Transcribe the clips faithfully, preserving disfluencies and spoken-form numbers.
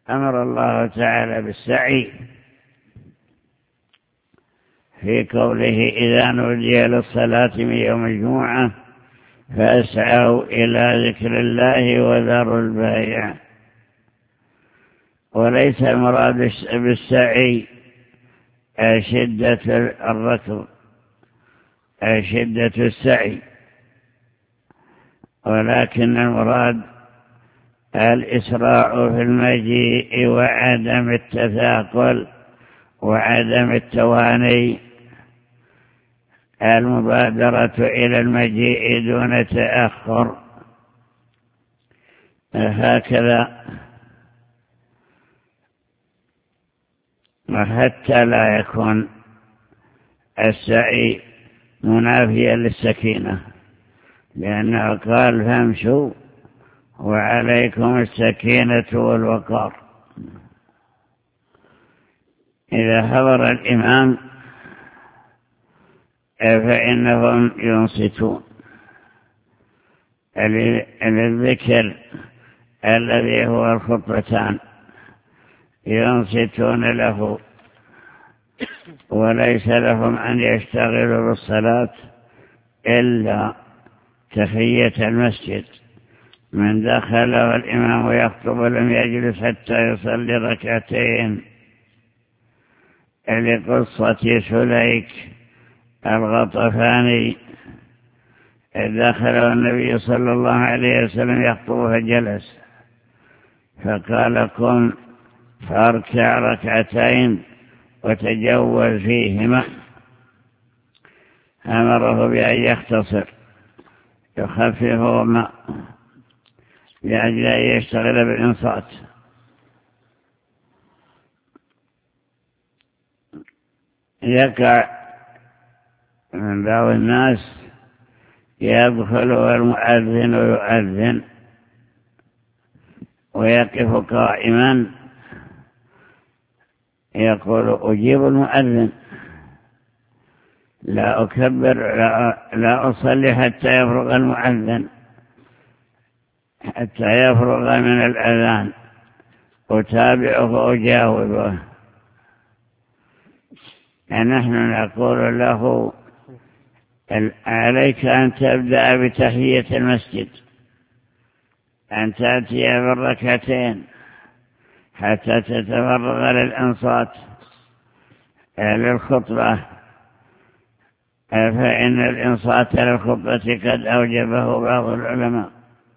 أمر الله تعالى بالسعي في قوله إذا نودي للصلاة من يوم الجمعة فاسعوا إلى ذكر الله وذروا البيع. وليس المراد بالسعي شدة الركض شدة السعي، ولكن المراد الإسراع في المجيء وعدم التثاقل وعدم التواني، المبادرة إلى المجيء دون تأخر. هكذا حتى لا يكون السعي منافيا للسكينة، لأنه قال فامشوا وعليكم السكينة والوقار. إذا حضر الإمام فإنهم ينصتون للذكر الذي هو الخطبتان، ينصتون له، وليس لهم أن يشتغلوا بالصلاة إلا تحية المسجد. من دخل والإمام يخطب لم يجلس حتى يصلي ركعتين، لقصة سليك الغطفاني دخل النبي صلى الله عليه وسلم يخطب فجلس، فقال قم فاركع ركعتين وتجول فيهما. أمره بأن يختصر يخففهما لأجل أن يشتغل بالإنصات. يقع من بعض الناس يدخل المؤذن ويؤذن ويقف قائما يقول أجيب المؤذن، لا أكبر لا, لا أصلي حتى يفرغ المؤذن، حتى يفرغ من الأذان أتابعه وأجاوبه. نحن نقول له عليك أن تبدأ بتحية المسجد، أن تأتي بالركعتين حتى تتفرغ للأنصات للخطبة، فإن الإنصات للخطبة قد أوجبه بعض العلماء،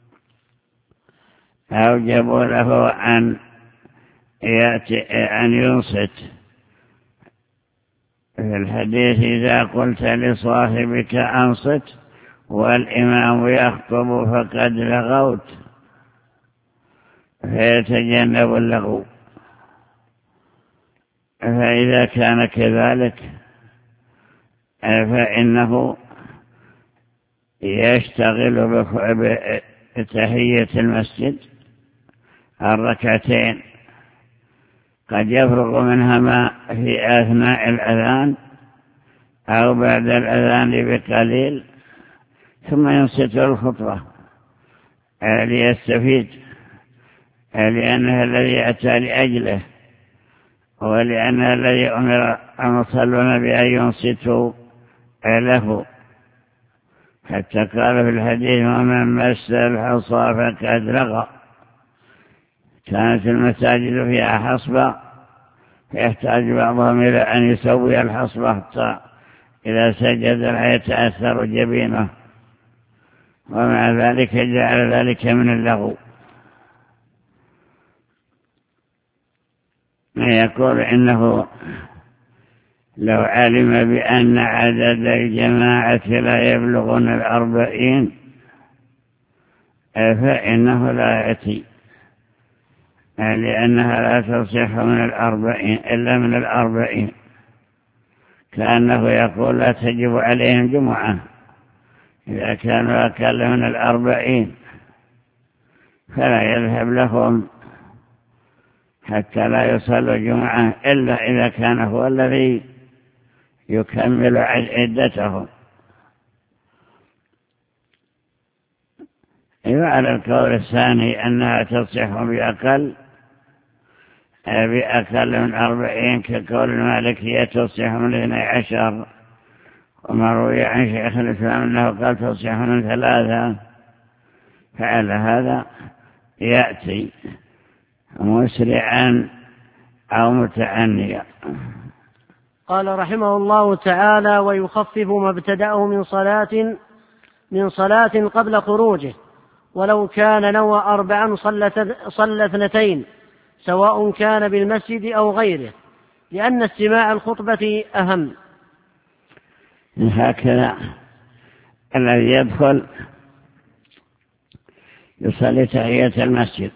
أوجبوا له أن يأتي أن ينصت. في الحديث إذا قلت لصاحبك أنصت والإمام يخطب فقد لغوت، فيتجنب اللغو. فإذا كان كذلك فإنه يشتغل بتحية المسجد الركعتين، قد يفرغ منها ما في أثناء الأذان أو بعد الأذان بقليل، ثم ينصت الخطبة ليستفيد، لأنها الذي أتى لأجله، ولأنها الذي أمر المصلون بأن ينصتوا له. حتى قال في الحديث ومن مس الحصى فقد لغى. كانت المساجد فيها حصبة يحتاج بعضهم إلى أن يسوي الحصبة حتى إذا سجد لا يتأثر جبينه، ومع ذلك جعل ذلك من اللغو. يقول إنه لو علم بأن عدد الجماعة لا يبلغون الأربعين فإنه لا يأتي، لأنها لا تصح من الأربعين إلا من الأربعين، كأنه يقول لا تجب عليهم جمعة إذا كانوا أقل من الأربعين، فلا يذهب لهم حتى لا يصلوا جمعة إلا إذا كان هو الذي يكمل عدتهم. وعلى القول الثاني أنها تصح بأقل، بأقل من أربعين، كقول المالكية تصح من اثني عشر، وما روي عن شيخ الإسلام أنه قال تصح من ثلاثة. فعلى هذا يأتي مسرعا أو متعنيا. قال رحمه الله تعالى: ويخفف ما ابتدأه من صلاة من صلاة قبل خروجه، ولو كان نوى أربعا صلى اثنتين، سواء كان بالمسجد أو غيره، لأن استماع الخطبة أهم. هكذا الذي يدخل يصلي تحية المسجد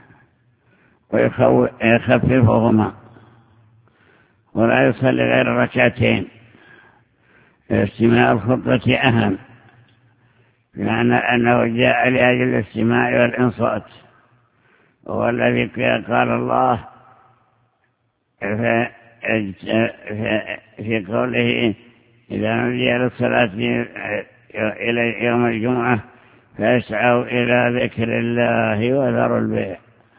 ويخففهما ولا يصلي غير ركعتين، استماع الخطبة أهم، لأن أنه جاء لأجل الاستماع والإنصات، وهو الذي قال الله في قوله: إذا نودي للصلاة إلى يوم الجمعة فاسعوا إلى ذكر الله وذروا البيع.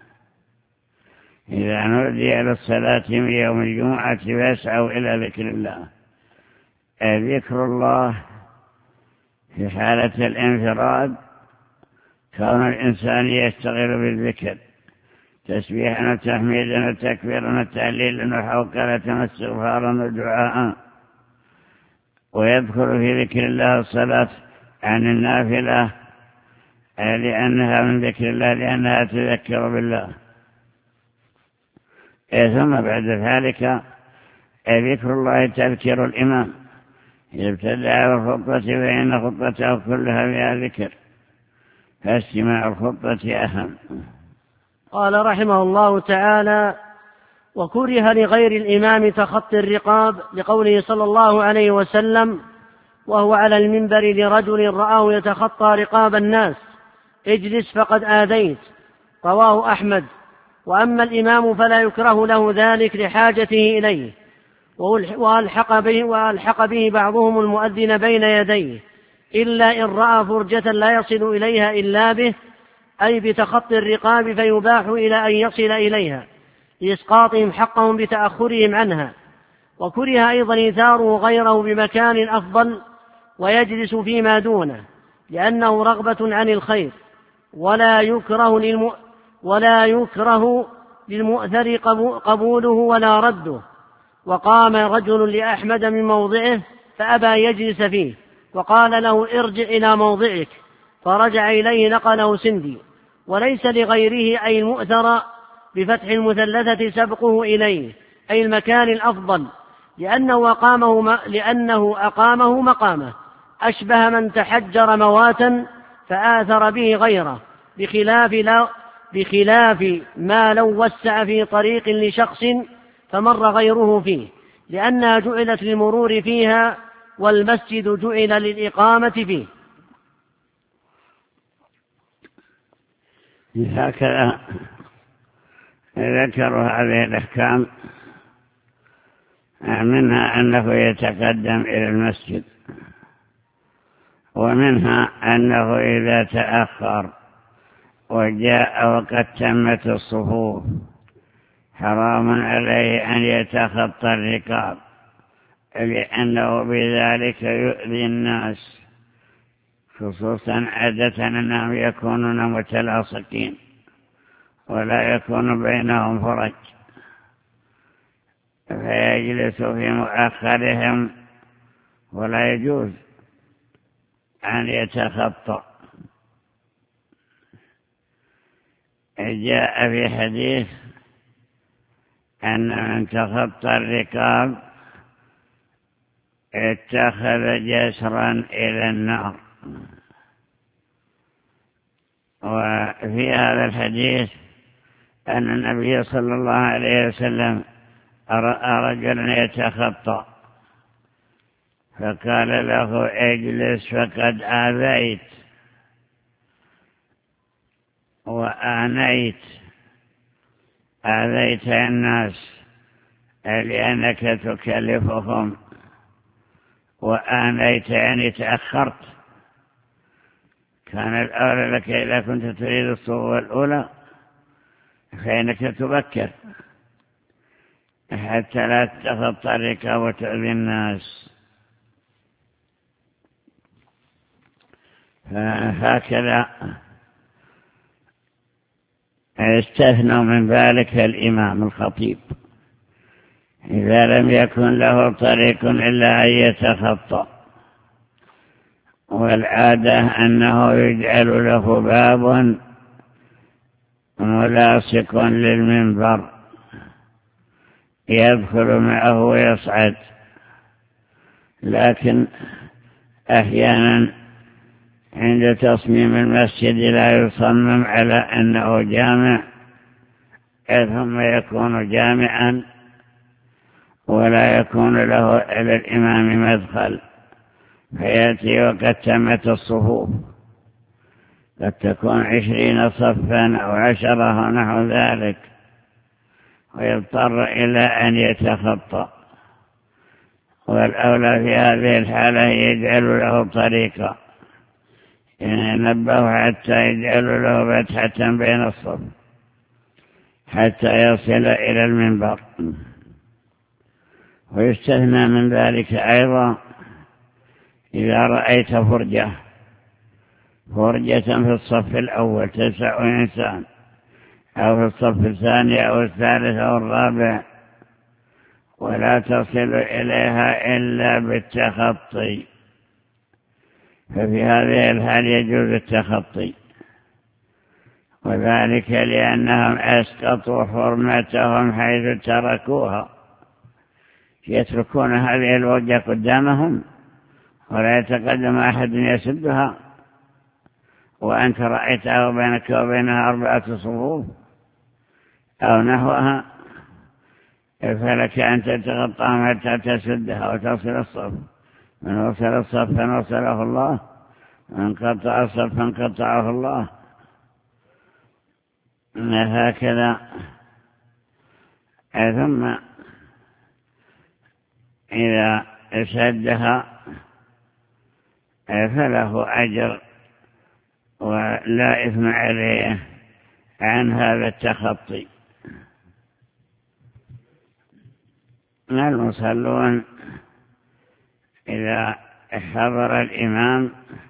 إذا نودي للصلاة من يوم الجمعة فاسعوا إلى ذكر الله. ذكر الله في حالة الانفراد كون الإنسان يشتغل بالذكر، تسبيحا وتحميدا وتكبيرا وتهليلا وحوقلة واستغفارا ودعاء، ويدخل في ذكر الله الصلاة عن النافلة لأنها من ذكر الله، لأنها تذكر بالله. ثم بعد ذلك ذكر الله تذكر الإمام، إذا ابتدأ بالخطبة فإن خطبته كلها بها ذكر، فاستماع الخطبة أهم. قال رحمه الله تعالى: وكره لغير الإمام تخطي الرقاب، لقوله صلى الله عليه وسلم وهو على المنبر لرجل رآه يتخطى رقاب الناس: اجلس فقد آذيت. رواه أحمد. وأما الإمام فلا يكره له ذلك لحاجته إليه، وألحق به, وألحق به بعضهم المؤذن بين يديه، إلا إن رأى فرجة لا يصل إليها إلا به، أي بتخطي الرقاب، فيباح إلى أن يصل إليها لإسقاطهم حقهم بتأخرهم عنها. وكره أيضا إيثاره غيره بمكان أفضل ويجلس فيما دونه، لأنه رغبة عن الخير، ولا يكره للم... ولا يكره للمؤثر قبوله ولا رده. وقام رجل لأحمد من موضعه فأبى يجلس فيه، وقال له: ارجع إلى موضعك، فرجع إليه، نقله سندي. وليس لغيره أي المؤثر بفتح المثلثة سبقه إليه، أي المكان الأفضل، لأنه أقامه, لأنه أقامه مقامه، أشبه من تحجر مواتا فآثر به غيره، بخلاف, لا بخلاف ما لو وسع في طريق لشخص فمر غيره فيه، لأنها جعلت للمرور فيها، والمسجد جعل للإقامة فيه. هكذا ذكروا هذه الأحكام، منها أنه يتقدم إلى المسجد، ومنها أنه إذا تأخر وجاء وقد تمت الصفوف حرام عليه أن يتخطى الرقاب، لأنه بذلك يؤذي الناس، خصوصا عادة أنهم يكونون متلاصقين ولا يكون بينهم فرج، فيجلس في مؤخرهم ولا يجوز أن يتخطى. جاء في حديث أن من تخطى الرقاب اتخذ جسرا إلى النار. وفي هذا الحديث أن النبي صلى الله عليه وسلم رأى رجلا يتخطى فقال له: اجلس فقد آذيت وآنيت، آذيت الناس لأنك تكلفهم، وآنيت يعني تأخرت. كان الأولى لك إذا كنت تريد الصفوة الأولى فإنك تبكر حتى لا تتخطى الركاب وتؤذي الناس. فهكذا استثنوا من ذلك الإمام الخطيب إذا لم يكن له طريق إلا أن يتخطى، والعادة أنه يجعل له باب ملاصق للمنبر يدخل معه ويصعد، لكن أحيانا عند تصميم المسجد لا يصمم على أنه جامع ثم يكون جامعا ولا يكون له إلى الإمام مدخل، فيأتي وقد تمت الصفوف، قد تكون عشرين صفا أو عشرة نحو ذلك، ويضطر إلى أن يتخطى. والأولى في هذه الحالة يجعل له طريقا، ينبه حتى يجعل له فتحة بين الصف حتى يصل إلى المنبر. ويستثنى من ذلك أيضا إذا رأيت فرجة فرجة في الصف الأول تسع إنسان، أو في الصف الثاني أو الثالث أو الرابع، ولا تصل إليها إلا بالتخطي، ففي هذه الحال يجوز التخطي، وذلك لأنهم أسقطوا حرمتهم حيث تركوها، يتركون هذه الوجه قدامهم ولا يتقدم أحد يسدها، وأنت رأيتها بينك وبينها أربعة صفوف أو نحوها، فلك أن تتغطاهم حتى تسدها وتصل الصف. من وصل الصف وصله الله، من قطع الصف قطعه الله. هكذا. ثم إذا سدها فله أجر ولا إثم عليه عن هذا التخطي. المصلون إذا حضر الإمام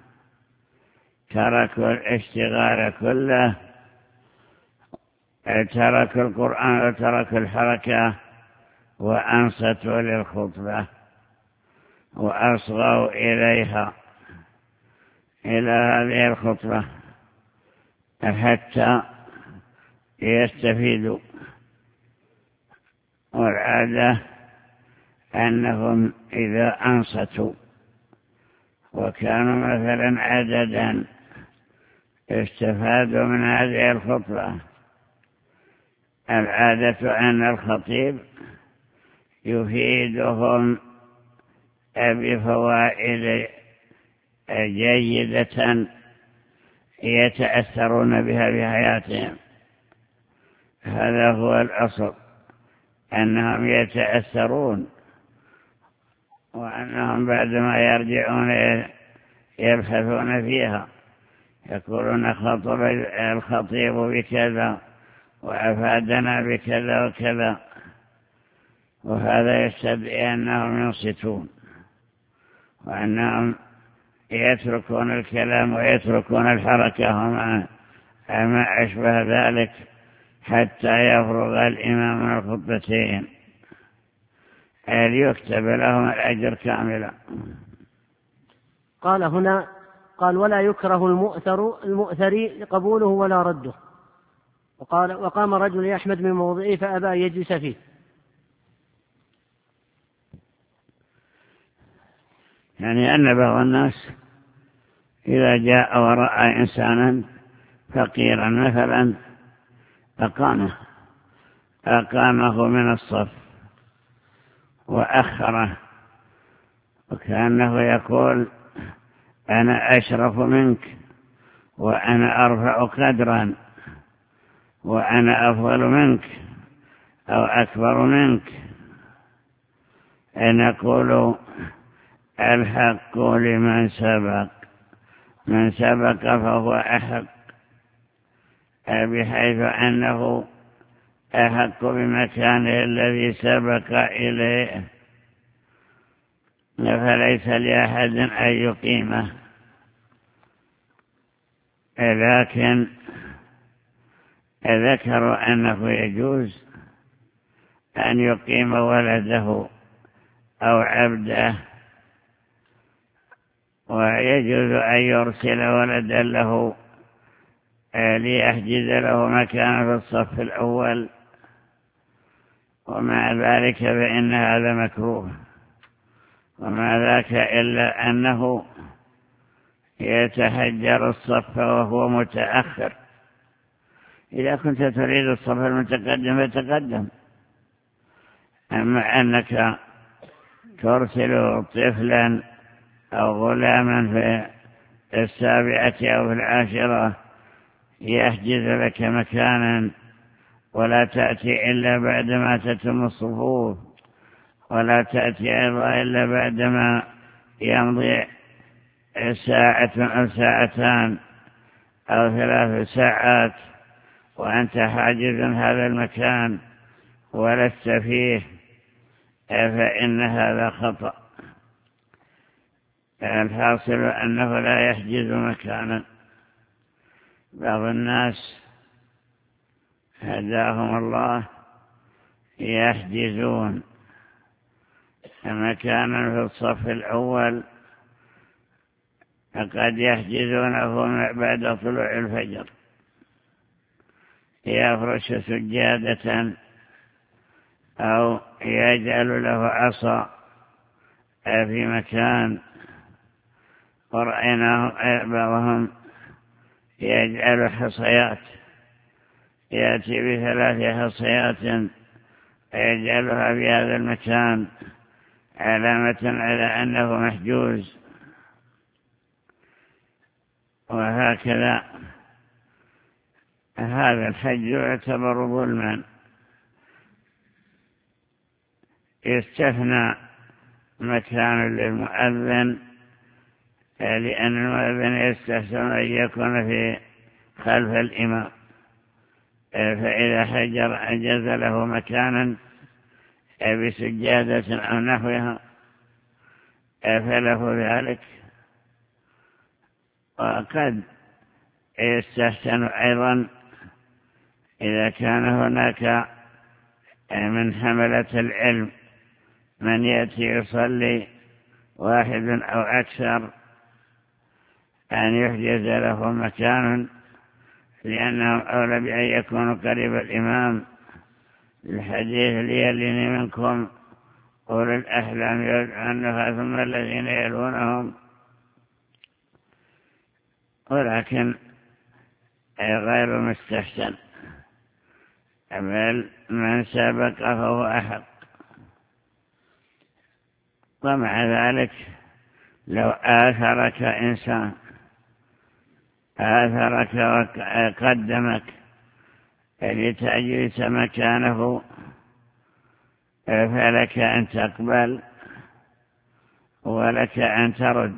تركوا الاشتغال كله، تركوا القرآن وتركوا الحركة وأنصتوا للخطبة وأصغوا إليها إلى هذه الخطبة حتى يستفيدوا. والعادة أنهم إذا أنصتوا وكانوا مثلا عددا استفادوا من هذه الخطبة. العادة أن الخطيب يفيدهم بفوائد جيدة يتأثرون بها في حياتهم. هذا هو الأصل، أنهم يتأثرون، وأنهم بعدما يرجعون يبحثون فيها، يقولون خطب الخطيب بكذا وأفادنا بكذا وكذا، وهذا يستدعي أنهم ينصتون وأنهم يتركون الكلام ويتركون الحركة وما أشبه ذلك حتى يفرغ الإمام من الخطبتين ليكتب لهم الأجر كاملا. قال هنا قال ولا يكره المؤثر المؤثري قبوله ولا رده. وقال وقام رجل يحمد من موضعه فأبى أن يجلس فيه. يعني أن بعض الناس إذا جاء ورأى إنسانا فقيرا مثلا أقامه أقامه من الصف وأخره، وكأنه يقول أنا أشرف منك وأنا أرفع قدرا وأنا أفضل منك أو أكبر منك. نقول الحق لمن سبق، من سبق فهو أحق، بحيث أنه أحق بمكانه الذي سبق إليه، فليس لأحد أن يقيمه. لكن ذكروا أنه يجوز أن يقيم ولده أو عبده، ويجوز أن يرسل ولدا له ليحجز له مكان في الصف الأول، ومع ذلك فإن هذا مكروه، وما ذاك إلا أنه يتحجر الصف وهو متأخر. إذا كنت تريد الصف المتقدم فتقدم، أما أنك ترسل طفلا أو غلاما في السابعة أو في العاشرة يحجز لك مكانا، ولا تأتي إلا بعدما تتم الصفوف، ولا تأتي أيضا إلا بعدما يمضي ساعة أو ساعتان أو ثلاث ساعات، وأنت حاجز هذا المكان ولست فيه، فإن هذا خطأ. الحاصل أنه لا يحجز مكانا. بعض الناس هداهم الله يحجزون مكانا في الصف الأول، فقد يحجزونه بعد طلوع الفجر، يفرش سجادة أو يجعل له عصا في مكان، ورأيناه بعضهم يجعل حصيات، يأتي بثلاث حصيات يجعلها في هذا المكان علامة على أنه محجوز. وهكذا هذا الحج يعتبر ظلما. يستثنى مكان للمؤذن، لأن المؤذن يستحسن أن يكون في خلف الإمام، فإذا حجر أجاز له مكانا بسجادة أو نحوها فله ذلك. وقد يستحسن أيضا إذا كان هناك من حملة العلم من يأتي يصلي واحد أو أكثر أن يحجز له مكان، لأنهم أولى بأن يكونوا قريب الإمام. الحديث ليلني منكم أولي الأحلام يدعنها ثم الذين يلونهم. ولكن غير مستحسن، بل من سبق فهو أحق. ومع ذلك لو آثرك إنسان آثرك وقدمك لتجلس مكانه، فلك أن تقبل ولك أن ترد.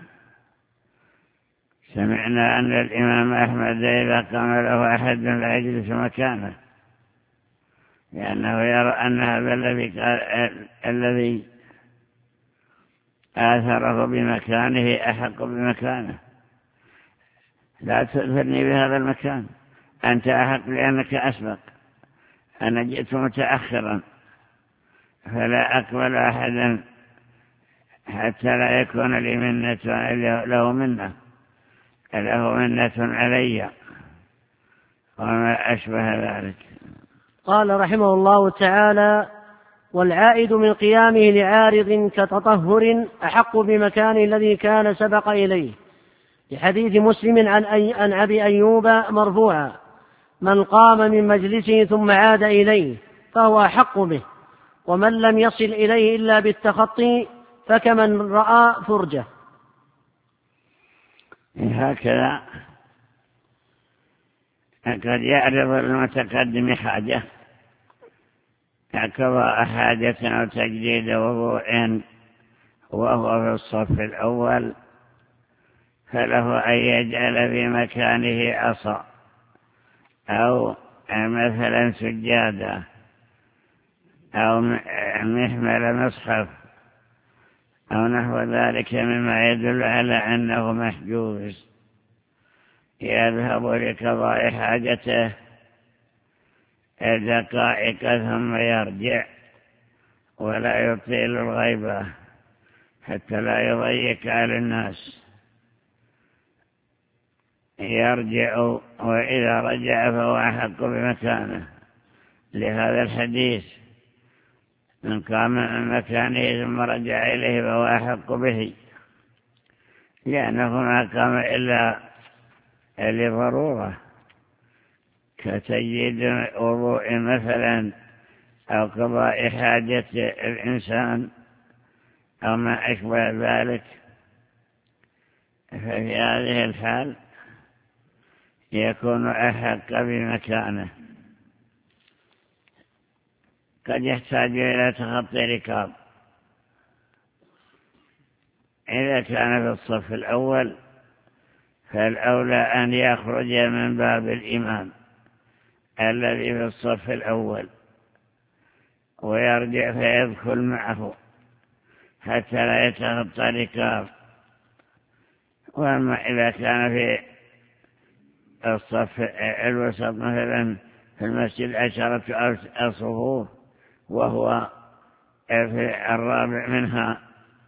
سمعنا أن الإمام أحمد إذا قام له أحد لا يجلس مكانه، لأنه يرى أن هذا الذي الذي آثره بمكانه أحق بمكانه. لا تؤثرني بهذا المكان، أنت أحق لأنك أسبق، أنا جئت متأخرا، فلا أقبل أحدا حتى لا يكون لي منة له منة له منة علي وما أشبه ذلك. قال رحمه الله تعالى: والعائد من قيامه لعارض كتطهر أحق بمكان الذي كان سبق إليه، لحديث مسلم عن, أي عن أبي أيوب مرفوعا: من قام من مجلسه ثم عاد إليه فهو أحق به، ومن لم يصل إليه إلا بالتخطي فكمن رأى فرجة. هكذا قد يعرض المتقدم حاجة كقضاء حاجة أو تجديد وضوء وهو في الصف الأول، فله أن يجعل في مكانه عصا أو مثلا سجادة أو محمل مصحف أو نحو ذلك مما يدل على أنه محجوز، يذهب لقضاء حاجته دقائق ثم يرجع ولا يطيل الغيبة حتى لا يضيق على الناس، يرجع، وإذا رجع فهو أحق بمكانه، لهذا الحديث من قام من مكانه ثم رجع إليه فهو أحق به، لأنه ما قام إلا لضرورة كتجديد وضوء مثلا أو قضاء حاجة الإنسان أو ما أشبه ذلك، ففي هذه الحال يكون أحق بمكانه. قد يحتاج إلى تخطي ركاب، إذا كان في الصف الأول فالأولى أن يخرج من باب الإمام الذي في الصف الأول ويرجع فيدخل معه حتى لا يتخطى ركاب. وأما إذا كان في الصف الوسط مثلا في المسجد عشرة أصفوف وهو في الرابع منها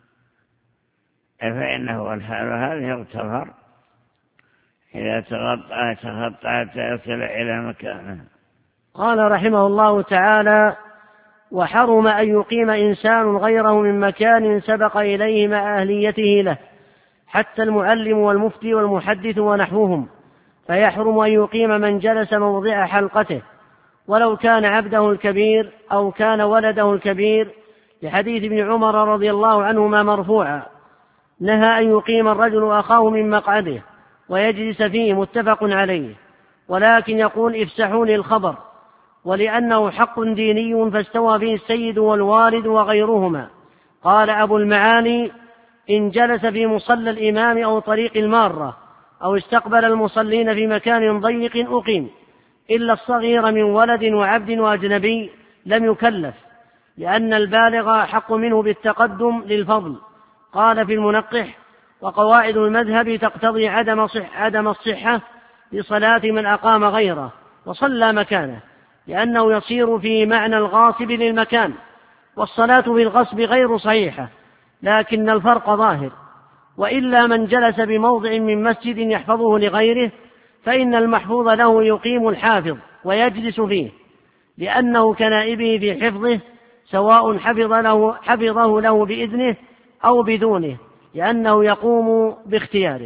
فإنه الحال هذا يغتفر إذا تغطى تخطى تصل إلى مكانه. قال رحمه الله تعالى: وحرم أن يقيم إنسان غيره من مكان سبق إليه مع أهليته له، حتى المعلم والمفتي والمحدث ونحوهم، فيحرم أن يقيم من جلس موضع حلقته ولو كان عبده الكبير أو كان ولده الكبير، لحديث ابن عمر رضي الله عنهما مرفوعا: نهى أن يقيم الرجل أخاه من مقعده ويجلس فيه، متفق عليه. ولكن يقول: افسحوا لي الخبر، ولأنه حق ديني فاستوى فيه السيد والوالد وغيرهما. قال أبو المعاني: إن جلس في مصلى الإمام أو طريق المارة أو استقبل المصلين في مكان ضيق أقيم، إلا الصغير من ولد وعبد وأجنبي لم يكلف، لأن البالغ حق منه بالتقدم للفضل. قال في المنقح: وقواعد المذهب تقتضي عدم صح عدم الصحة لصلاة من أقام غيره وصلى مكانه، لأنه يصير في معنى الغاصب للمكان، والصلاة بالغصب غير صحيحة، لكن الفرق ظاهر. وإلا من جلس بموضع من مسجد يحفظه لغيره فإن المحفوظ له يقيم الحافظ ويجلس فيه، لأنه كنائبه في حفظه، سواء حفظ له حفظه له بإذنه أو بدونه، لأنه يقوم باختياره.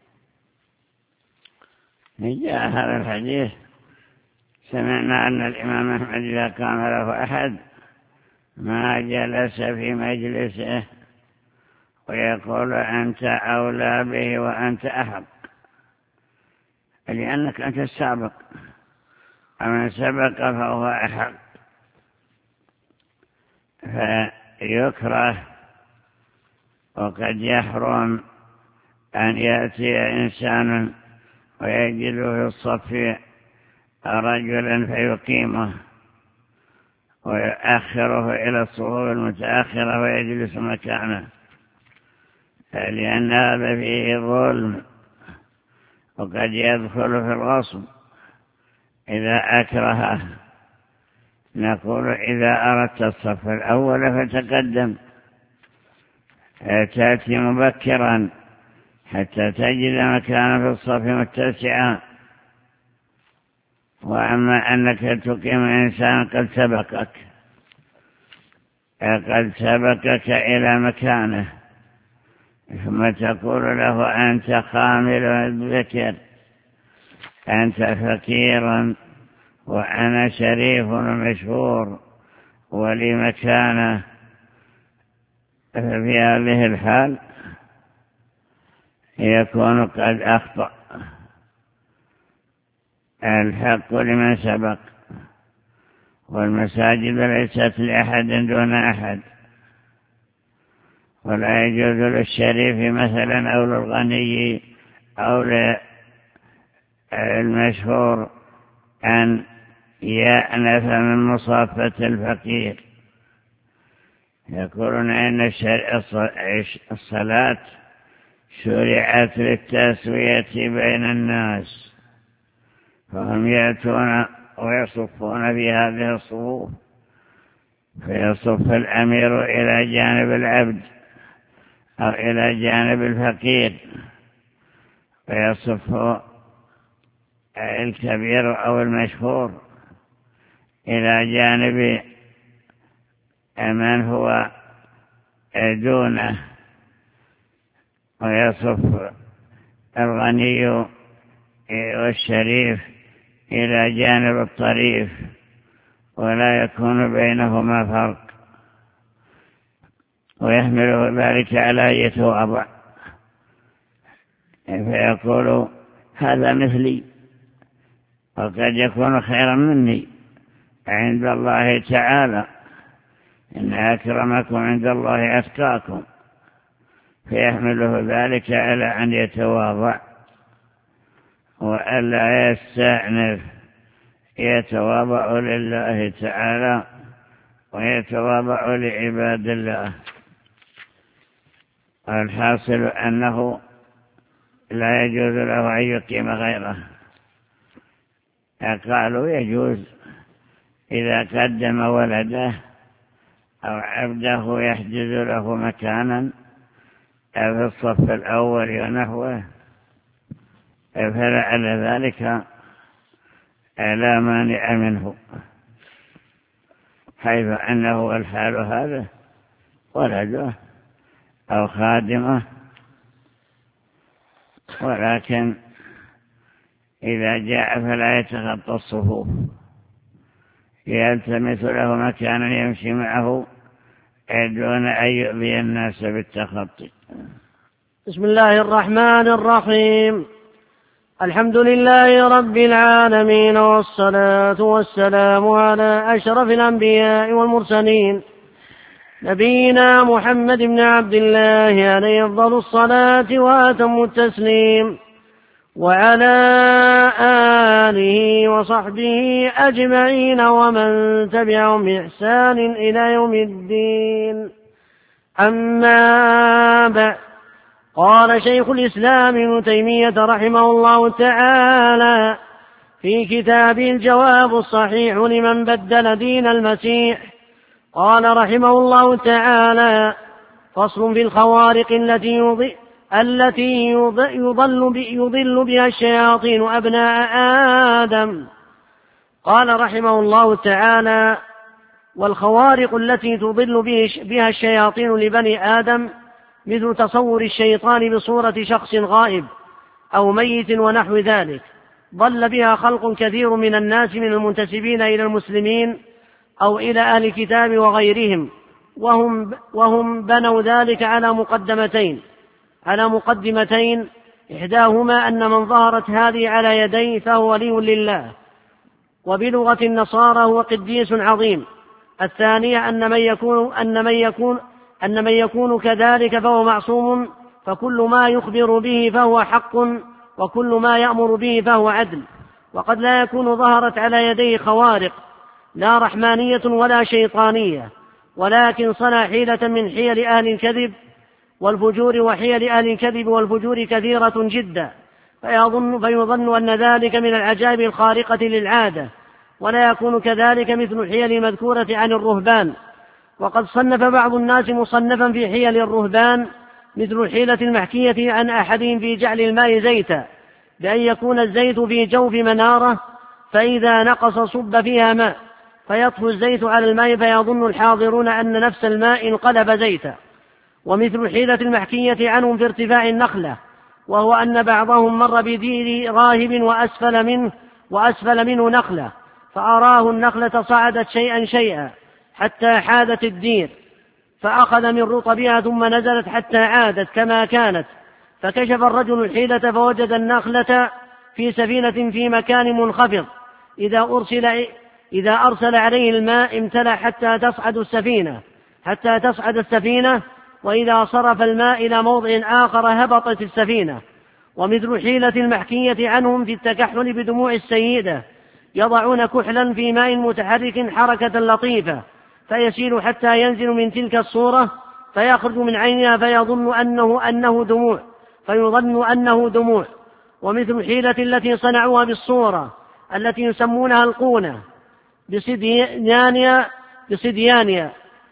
جاء هذا الحديث: سمعنا أن الإمام أحمد إذا كان له أحد ما جلس في مجلسه ويقول: أنت أولى به وأنت أحق، لأنك أنت السابق، ومن سبق فهو أحق. فيكره وقد يحرم أن يأتي إنسان ويجد في الصف رجلا فيقيمه ويؤخره إلى الصفوف المتأخرة ويجلس مكانه، لأن هذا فيه ظلم، وقد يدخل في الغصب إذا أكرهه. نقول: إذا أردت الصف الأول فتقدم، تأتي مبكرا حتى تجد مكانا في الصف متسعا. وأما أنك تقيم إنسان قد سبقك قد سبقك إلى مكانه ثم تقول له: أنت خامل الذكر، أنت فقير وأنا شريف مشهور ولي مكانه، ففي هذه الحال يكون قد أخطأ. الحق لمن سبق، والمساجد ليست لأحد دون أحد، ولا يجوز للشريف مثلا أو للغني أو للمشهور أن يأنف من مصافة الفقير. يقولون إن الصلاة شرعت للتسوية بين الناس، فهم يأتون ويصفون في هذه الصفوف، فيصف الأمير إلى جانب العبد أو إلى جانب الفقير، ويصف الكبير أو المشهور إلى جانب من هو دونه، ويصف الغني والشريف إلى جانب الطريف، ولا يكون بينهما فرق، ويحمله ذلك على يتواضع، فيقول هذا مثلي وقد يكون خيرا مني عند الله تعالى، إن أكرمكم عند الله أتقاكم، فيحمله ذلك على أن يتواضع وألا يستأنف، يتواضع لله تعالى ويتواضع لعباد الله. الحاصل أنه لا يجوز له أن يقيم غيره. قالوا يجوز إذا قدم ولده أو عبده يحجز له مكانا في الصف الأول ونحوه، فلعل ذلك لا مانع منه، حيث أنه الحال هذا ولده أو خادمه. ولكن إذا جاء فلا يتخطى الصفوف، يلتمس له مكانا يمشي معه دون أن يؤذي الناس بالتخطي. بسم الله الرحمن الرحيم. الحمد لله رب العالمين، والصلاة والسلام على أشرف الأنبياء والمرسلين، نبينا محمد بن عبد الله عليه أفضل الصلاة وأتم التسليم، وعلى آله وصحبه أجمعين ومن تبعهم بإحسان إلى يوم الدين. أما بعد، قال شيخ الإسلام ابن تيمية رحمه الله تعالى في كتابه الجواب الصحيح لمن بدل دين المسيح، قال رحمه الله تعالى: فصل في الخوارق التي يضل التي يضل يضل بها الشياطين أبناء آدم. قال رحمه الله تعالى: والخوارق التي تضل بها الشياطين لبني آدم مثل تصور الشيطان بصورة شخص غائب أو ميت ونحو ذلك، ضل بها خلق كثير من الناس من المنتسبين إلى المسلمين أو إلى أهل الكتاب وغيرهم، وهم, وهم بنوا ذلك على مقدمتين على مقدمتين إحداهما أن من ظهرت هذه على يديه فهو ولي لله، وبلغة النصارى هو قديس عظيم. الثانية أن من يكون أن من يكون أن من يكون كذلك فهو معصوم، فكل ما يخبر به فهو حق، وكل ما يأمر به فهو عدل. وقد لا يكون ظهرت على يديه خوارق لا رحمانية ولا شيطانية، ولكن صنع حيلة من حيل أهل الكذب والفجور، وحيل أهل الكذب والفجور كثيرة جدا، فيظن, فيظن أن ذلك من العجائب الخارقة للعادة، ولا يكون كذلك مثل حيل المذكورة عن الرهبان. وقد صنف بعض الناس مصنفا في حيل الرهبان مثل حيلة المحكية عن أحدهم في جعل الماء زيتا، بأن يكون الزيت في جوف منارة، فإذا نقص صب فيها ماء فيطفو الزيت على الماء، فيظن الحاضرون أن نفس الماء انقلب زيتا. ومثل حيلة المحكية عنهم في ارتفاع النخلة، وهو أن بعضهم مر بدير راهب وأسفل منه, وأسفل منه نخلة، فأراه النخلة صعدت شيئا شيئا حتى حادت الدير، فأخذ من رطبها ثم نزلت حتى عادت كما كانت، فكشف الرجل الحيلة فوجد النخلة في سفينة في مكان منخفض، إذا أرسل, إذا أرسل عليه الماء امتلأ حتى تصعد السفينة حتى تصعد السفينة وإذا صرف الماء إلى موضع آخر هبطت السفينة. ومثل حيلة المحكية عنهم في التكحل بدموع السيدة، يضعون كحلا في ماء متحرك حركة لطيفة فيسيل حتى ينزل من تلك الصورة فيخرج من عينها فيظن أنه, أنه دموع فيظن أنه دموع. ومثل الحيلة التي صنعوها بالصورة التي يسمونها القونة بصديانيا بصديانيا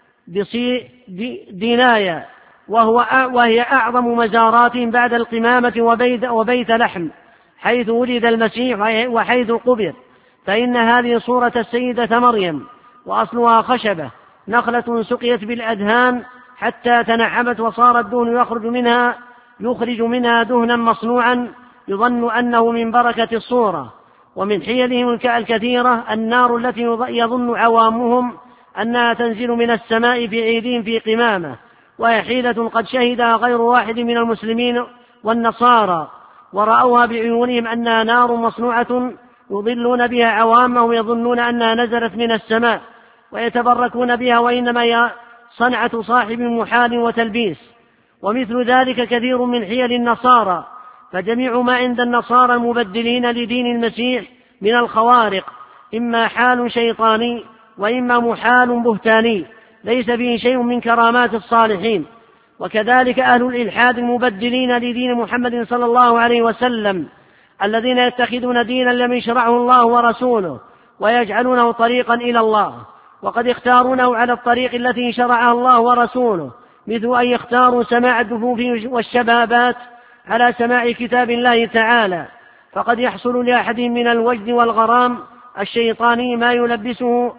بصدينايا وهو وهي أعظم مزارات بعد القمامة وبيت, وبيت لحم حيث ولد المسيح وحيث قبر، فإن هذه صورة السيدة مريم وأصلها خشبة نخلة سقيت بالأدهان حتى تنعمت وصار الدهن يخرج منها يخرج منها دهنا مصنوعا يظن أنه من بركة الصورة. ومن حيلهم الكثيرة النار التي يظن عوامهم أنها تنزل من السماء في عيدهم في قمامة، وهي حيلة قد شهدها غير واحد من المسلمين والنصارى ورأوها بعيونهم أنها نار مصنوعة يضلون بها عوامهم يظنون أنها نزلت من السماء ويتبركون بها، وإنما هي صنعة صاحب محال وتلبيس. ومثل ذلك كثير من حيل النصارى، فجميع ما عند النصارى المبدلين لدين المسيح من الخوارق إما حال شيطاني وإما محال بهتاني ليس فيه شيء من كرامات الصالحين. وكذلك أهل الإلحاد المبدلين لدين محمد صلى الله عليه وسلم الذين يتخذون دينا لم يشرعه الله ورسوله ويجعلونه طريقا إلى الله، وقد اختارونه على الطريق التي شرعها الله ورسوله، مثل أن يختاروا سماع الدفوف والشبابات على سماع كتاب الله تعالى، فقد يحصل لأحدهم من الوجد والغرام الشيطاني ما يلبسه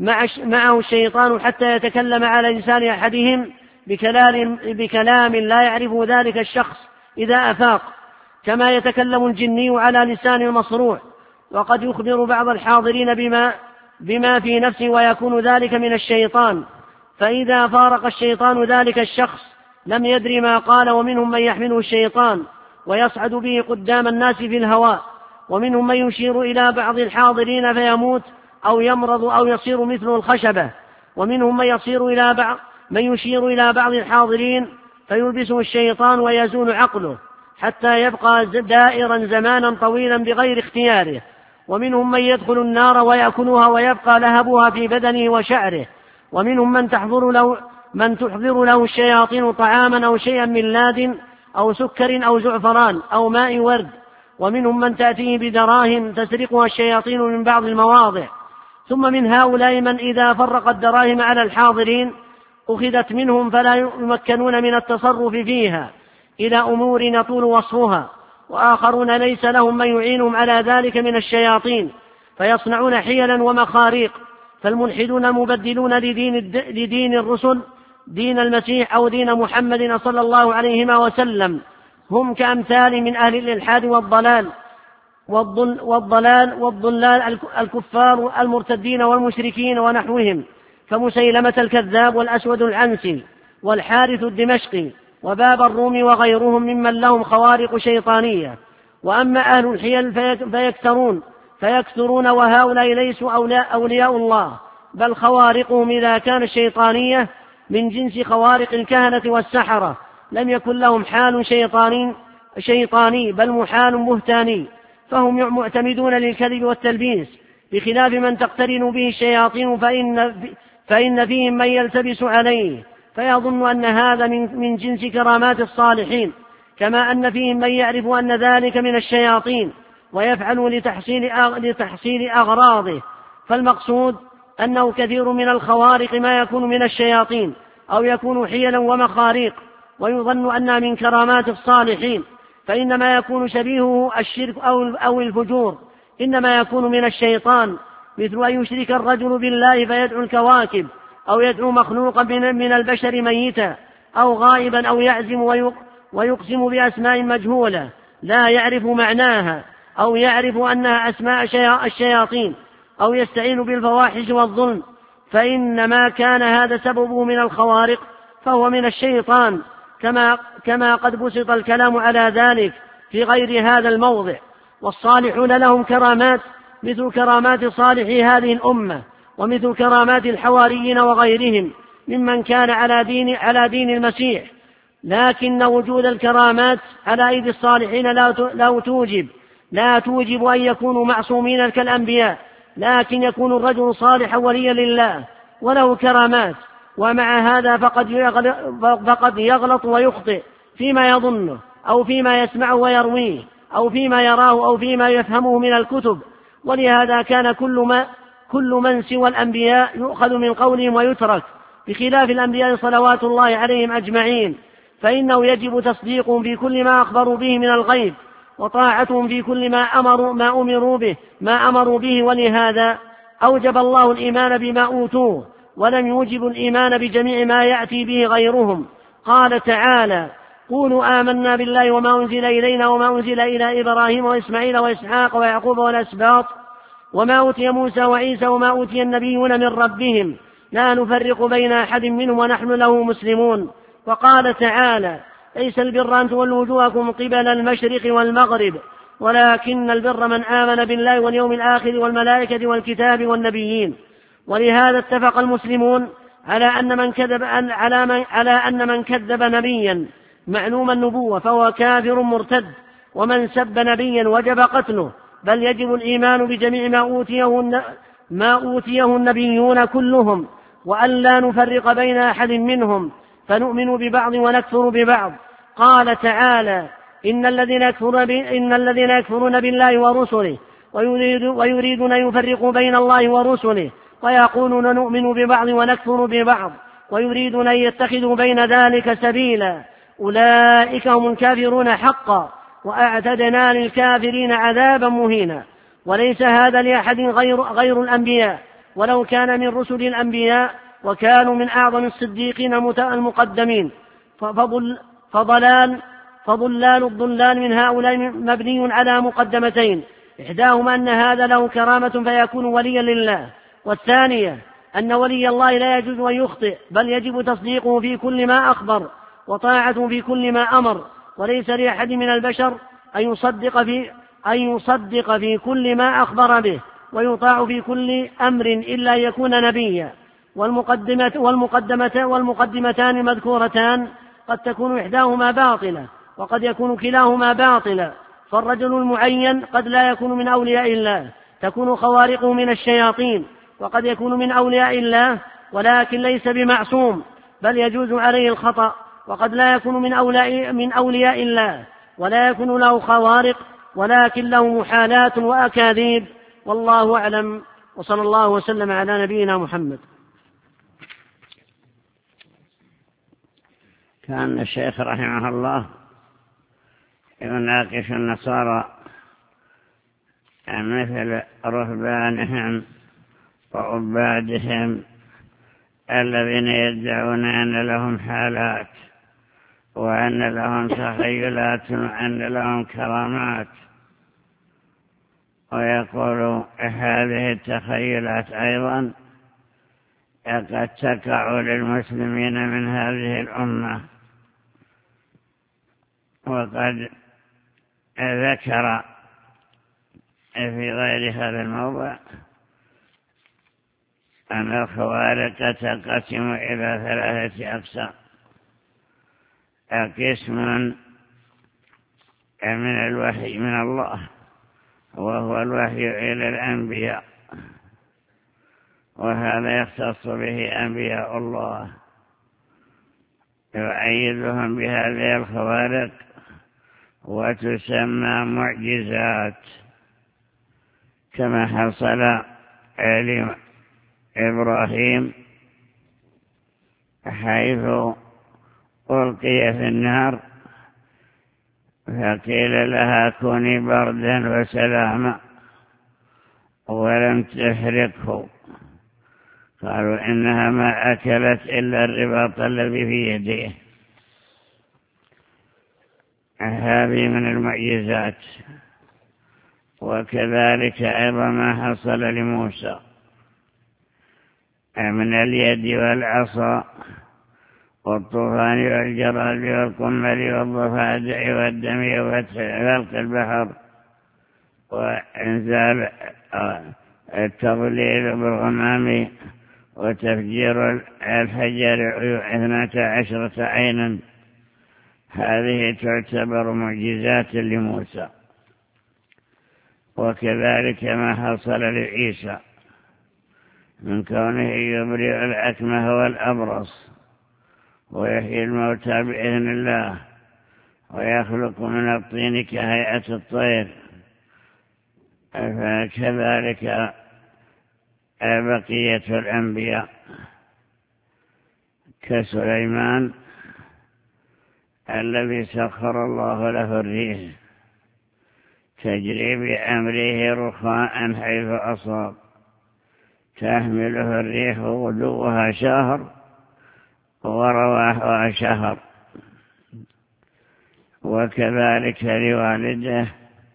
معه الشيطان حتى يتكلم على لسان أحدهم بكلام, بكلام لا يعرف ذلك الشخص إذا أفاق، كما يتكلم الجني على لسان المصروع. وقد يخبر بعض الحاضرين بما, بما في نفسه ويكون ذلك من الشيطان، فإذا فارق الشيطان ذلك الشخص لم يدري ما قال. ومنهم من يحمله الشيطان ويصعد به قدام الناس في الهواء، ومنهم من يشير إلى بعض الحاضرين فيموت أو يمرض أو يصير مثل الخشبة، ومنهم من يصير إلى بعض من يشير إلى بعض الحاضرين فيلبسه الشيطان ويزول عقله حتى يبقى دائرا زمانا طويلا بغير اختياره. ومنهم من يدخل النار ويأكلها ويبقى لهبها في بدنه وشعره. ومنهم من تحضر له, من تحضر له الشياطين طعاما أو شيئا من لاد أو سكر أو زعفران أو ماء ورد. ومنهم من تأتيه بدراهم تسرقها الشياطين من بعض المواضع. ثم من هؤلاء من إذا فرق الدراهم على الحاضرين أخذت منهم فلا يمكنون من التصرف فيها إلى أمور يطول وصفها، وآخرون ليس لهم من يعينهم على ذلك من الشياطين فيصنعون حيلا ومخاريق. فالملحدون المبدلون لدين, لدين الرسل دين المسيح أو دين محمد صلى الله عليه وسلم هم كأمثال من أهل الإلحاد والضلال والضل والضلال والضلال الكفار المرتدين والمشركين ونحوهم، كمسيلمة الكذاب والأسود العنسي والحارث الدمشقي وباب الروم وغيرهم ممن لهم خوارق شيطانية. وأما أهل الحيل فيكثرون فيكثرون وهؤلاء ليسوا أولياء الله، بل خوارقهم إذا كان الشيطانية من جنس خوارق الكهنة والسحرة لم يكن لهم حال شيطاني, شيطاني بل محال بهتاني، فهم معتمدون للكذب والتلبيس، بخلاف من تقترن به الشياطين فإن, فإن فيهم من يلتبس عليه فيظن أن هذا من, من جنس كرامات الصالحين، كما أن فيهم من يعرف أن ذلك من الشياطين ويفعل لتحصيل, لتحصيل أغراضه. فالمقصود أنه كثير من الخوارق ما يكون من الشياطين أو يكون حيلا ومخاريق ويظن أنها من كرامات الصالحين، فإنما يكون شبيهه الشرك أو الفجور إنما يكون من الشيطان، مثل أن يشرك الرجل بالله فيدعو الكواكب أو يدعو مخلوقا من البشر ميتا أو غائبا أو يعزم ويقسم بأسماء مجهولة لا يعرف معناها أو يعرف أنها أسماء الشياطين أو يستعين بالفواحش والظلم، فإنما كان هذا سببه من الخوارق فهو من الشيطان، كما, كما قد بسط الكلام على ذلك في غير هذا الموضع. والصالحون لهم كرامات مثل كرامات صالحي هذه الأمة ومثل كرامات الحواريين وغيرهم ممن كان على دين, على دين المسيح، لكن وجود الكرامات على أيدي الصالحين لا توجب لا توجب أن يكونوا معصومين كالأنبياء، لكن يكون الرجل صالحا وليا لله وله كرامات، ومع هذا فقد يغلط, فقد يغلط ويخطئ فيما يظنه أو فيما يسمعه ويرويه أو فيما يراه أو فيما يفهمه من الكتب. ولهذا كان كل, ما كل من سوى الأنبياء يؤخذ من قولهم ويترك، بخلاف الأنبياء صلوات الله عليهم أجمعين، فإنه يجب تصديقهم في كل ما أخبروا به من الغيب، وطاعتهم في كل ما أمروا, ما أمروا به ما أمروا به. ولهذا أوجب الله الإيمان بما أوتوه، ولم يوجب الإيمان بجميع ما يأتي به غيرهم. قال تعالى: قولوا آمنا بالله وما أنزل إلينا وما أنزل إلى إبراهيم وإسماعيل وإسحاق ويعقوب والأسباط وما أوتي موسى وعيسى وما أوتي النبيون من ربهم لا نفرق بين أحد منهم ونحن له مسلمون. وقال تعالى: ليس البر أن تولوا وجوهكم قبل المشرق والمغرب ولكن البر من آمن بالله واليوم الآخر والملائكة والكتاب والنبيين. ولهذا اتفق المسلمون على أن من كذب على, من على أن من كذب نبيا معلوم النبوة فهو كافر مرتد، ومن سب نبيا وجب قتله، بل يجب الإيمان بجميع ما أوتيه, ما أوتيه النبيون كلهم، وأن لا نفرق بين أحد منهم، فنؤمن ببعض ونكفر ببعض. قال تعالى: إن الذين يكفرون, إن الذين يكفرون بالله ورسله ويريد ويريدون أن يفرقوا بين الله ورسله ويقولون نؤمن ببعض ونكفر ببعض ويريدون أن يتخذوا بين ذلك سبيلا أولئك هم الكافرون حقا وأعتدنا للكافرين عذابا مهينا. وليس هذا لأحد غير, غير الأنبياء، ولو كان من رسل الأنبياء وكانوا من أعظم الصديقين المقدمين. فضل فضلال فضلال الضلال من هؤلاء مبني على مقدمتين: إحداهما أن هذا له كرامة فيكون وليا لله، والثانية أن ولي الله لا يجوز أن يخطئ، بل يجب تصديقه في كل ما أخبر وطاعته في كل ما أمر. وليس لأحد من البشر أن يصدق في, أن يصدق في كل ما أخبر به ويطاع في كل أمر إلا يكون نبيا. والمقدمة والمقدمة والمقدمتان المذكورتان قد تكون إحداهما باطلة وقد يكون كلاهما باطلا. فالرجل المعين قد لا يكون من أولياء الله، تكون خوارقه من الشياطين، وقد يكون من أولياء الله ولكن ليس بمعصوم بل يجوز عليه الخطأ، وقد لا يكون من أولياء, من أولياء الله ولا يكون له خوارق ولكن له محالات وأكاذيب. والله أعلم، وصلى الله وسلم على نبينا محمد. كان الشيخ رحمه الله يناقش النصارى مثل رهبانهم وعبادهم الذين يدعون أن لهم حالات وأن لهم تخيلات وأن لهم كرامات، ويقول هذه التخيلات أيضا قد تقع للمسلمين من هذه الأمة. وقد ذكر في غير هذا الموضع أن الخوارق تنقسم إلى ثلاثة أقسام: قسم من الوحي من الله وهو الوحي إلى الأنبياء، وهذا يختص به أنبياء الله، يؤيدهم بهذه الخوارق وتسمى معجزات، كما حصل لإبراهيم حيث ألقي في النار فقيل لها كوني بردا وسلاما ولم تحرقه، قالوا إنها ما أكلت إلا الرباط الذي في يديه. هذه من المعجزات. وكذلك أيضا ما حصل لموسى من اليد والعصا والطوفان والجراد والقمل والضفادع والدم وغلق البحر وإنزال التضليل بالغمام وتفجير الحجر اثنتا عشرة عينا. هذه تعتبر معجزات لموسى. وكذلك ما حصل لعيسى من كونه يبرئ الأكمه والأبرص ويحيي الموتى بإذن الله ويخلق من الطين كهيئة الطير، فكذلك بقية الأنبياء كسليمان الذي سخر الله له الريح تجري بأمره رخاء حيث أصاب، تحمله الريح غدوها شهر ورواحها شهر. وكذلك لوالده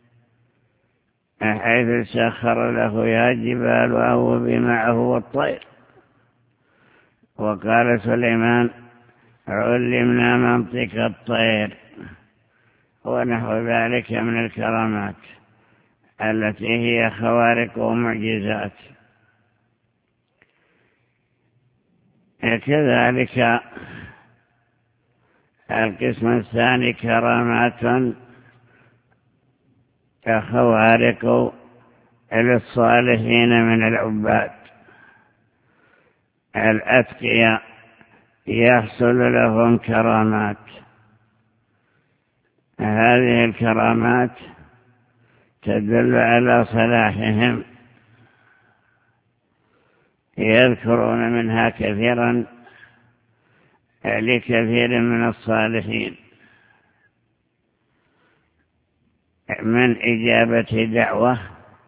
حيث سخر له يا جبال وأوبي معه والطير. وقال سليمان علمنا منطق الطير ونحو ذلك من الكرامات التي هي خوارق ومعجزات. كذلك القسم الثاني كرامات خوارق للصالحين من العباد الأتقياء يحصل لهم كرامات. هذه الكرامات تدل على صلاحهم، يذكرون منها كثيرا لكثير من الصالحين من إجابة دعوة،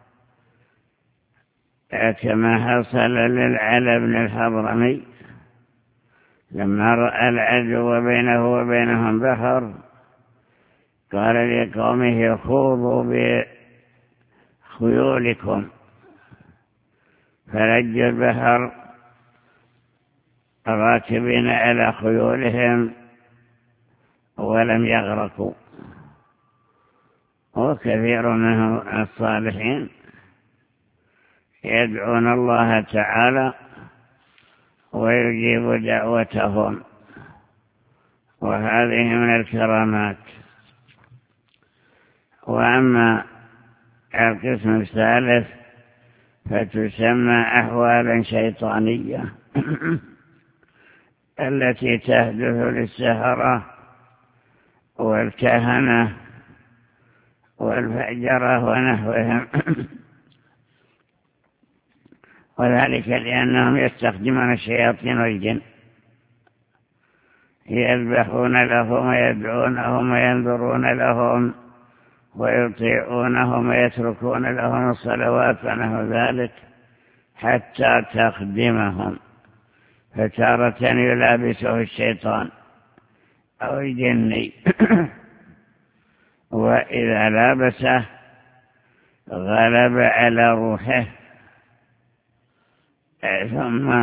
كما حصل للعلى بن الحضرمي لما رأى العدو بينه وبينهم بحر قال لقومه خوضوا بخيولكم فلجوا البحر راكبين على خيولهم ولم يغرقوا. وكثير منهم الصالحين يدعون الله تعالى ويجيب دعوتهم، وهذه من الكرامات. وأما القسم الثالث فتسمى أحوالا شيطانية التي تحدث للسحرة والكهنة والفجرة ونحوهم، وذلك لأنهم يستخدمون الشياطين والجن، يذبحون لهم ويدعونهم وينذرون لهم ويطيعونهم ويتركون لهم الصلوات ونحو ذلك حتى تخدمهم، فتارة يلابسه الشيطان أو الجني وإذا لابسه غلب على روحه ثم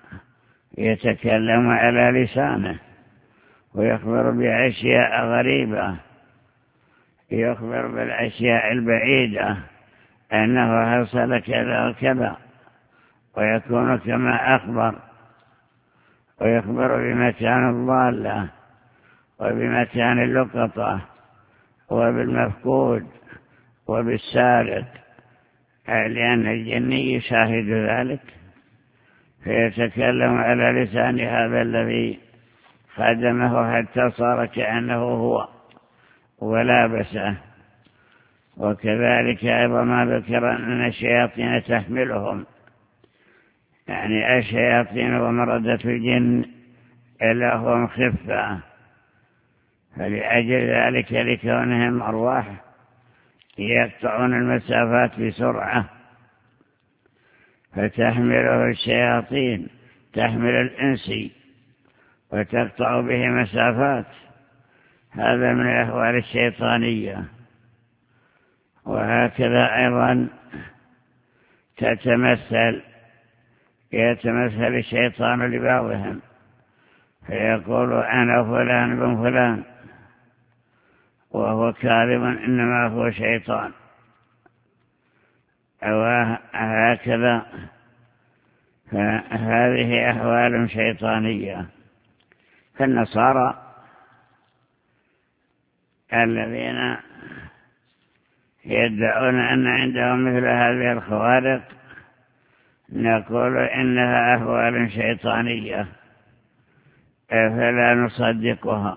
يتكلم على لسانه ويخبر بأشياء غريبة، يخبر بالأشياء البعيدة أنه حصل كذا وكذا ويكون كما أخبر، ويخبر بمكان الضالة وبمكان اللقطة وبالمفقود وبالسارق، لأن الجني يشاهد ذلك فيتكلم على لسان هذا الذي خدمه حتى صار كأنه هو ولابسه. وكذلك أيضا ما ذكر أن الشياطين تحملهم، يعني الشياطين ومردة الجن لهم خفة، فلأجل ذلك لكونهم أرواح يقطعون المسافات بسرعة، فتحمله الشياطين تحمل الإنسي وتقطع به مسافات. هذا من الأحوال الشيطانية. وهكذا أيضا تتمثل يتمثل الشيطان لبعضهم فيقول أنا فلان بن فلان وهو كاذب إنما هو شيطان. وهكذا فهذه أحوال شيطانية. فالنصارى الذين يدعون أن عندهم مثل هذه الخوارق نقول إنها أحوال شيطانية فلا نصدقها.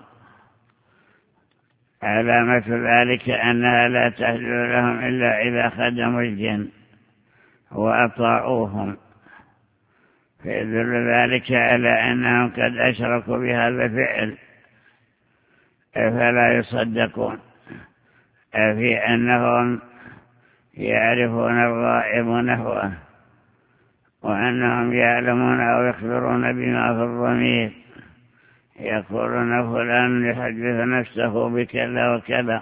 علامة ذلك أنها لا تحل لهم إلا إذا خدموا الجن وأطاعوهم، فيدل ذلك على أنهم قد أشركوا بهذا الفعل فلا يصدقون في أنهم يعرفون الغائب نحوه وأنهم يعلمون أو يخبرون بما في الضمير، يقولون فلان يحدث نفسه بكذا وكذا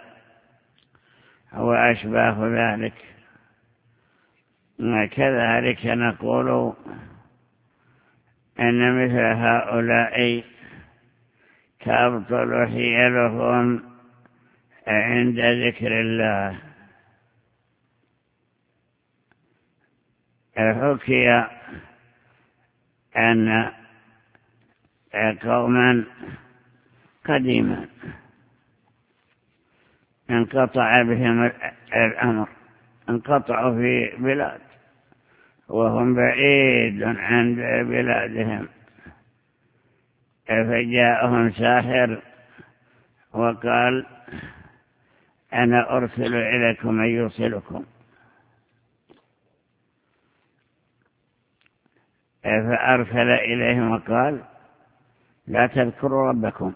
وأشباه ذلك. كذلك نقول أن مثل هؤلاء تبطل حيلهم عند ذكر الله. حكي أن قوما قديما انقطع بهم الأمر، انقطعوا في بلاد وهم بعيد عن بلادهم، فجاءهم ساحر وقال أنا أرسل إليكم من يوصلكم، فأرسل إليهم وقال لا تذكروا ربكم،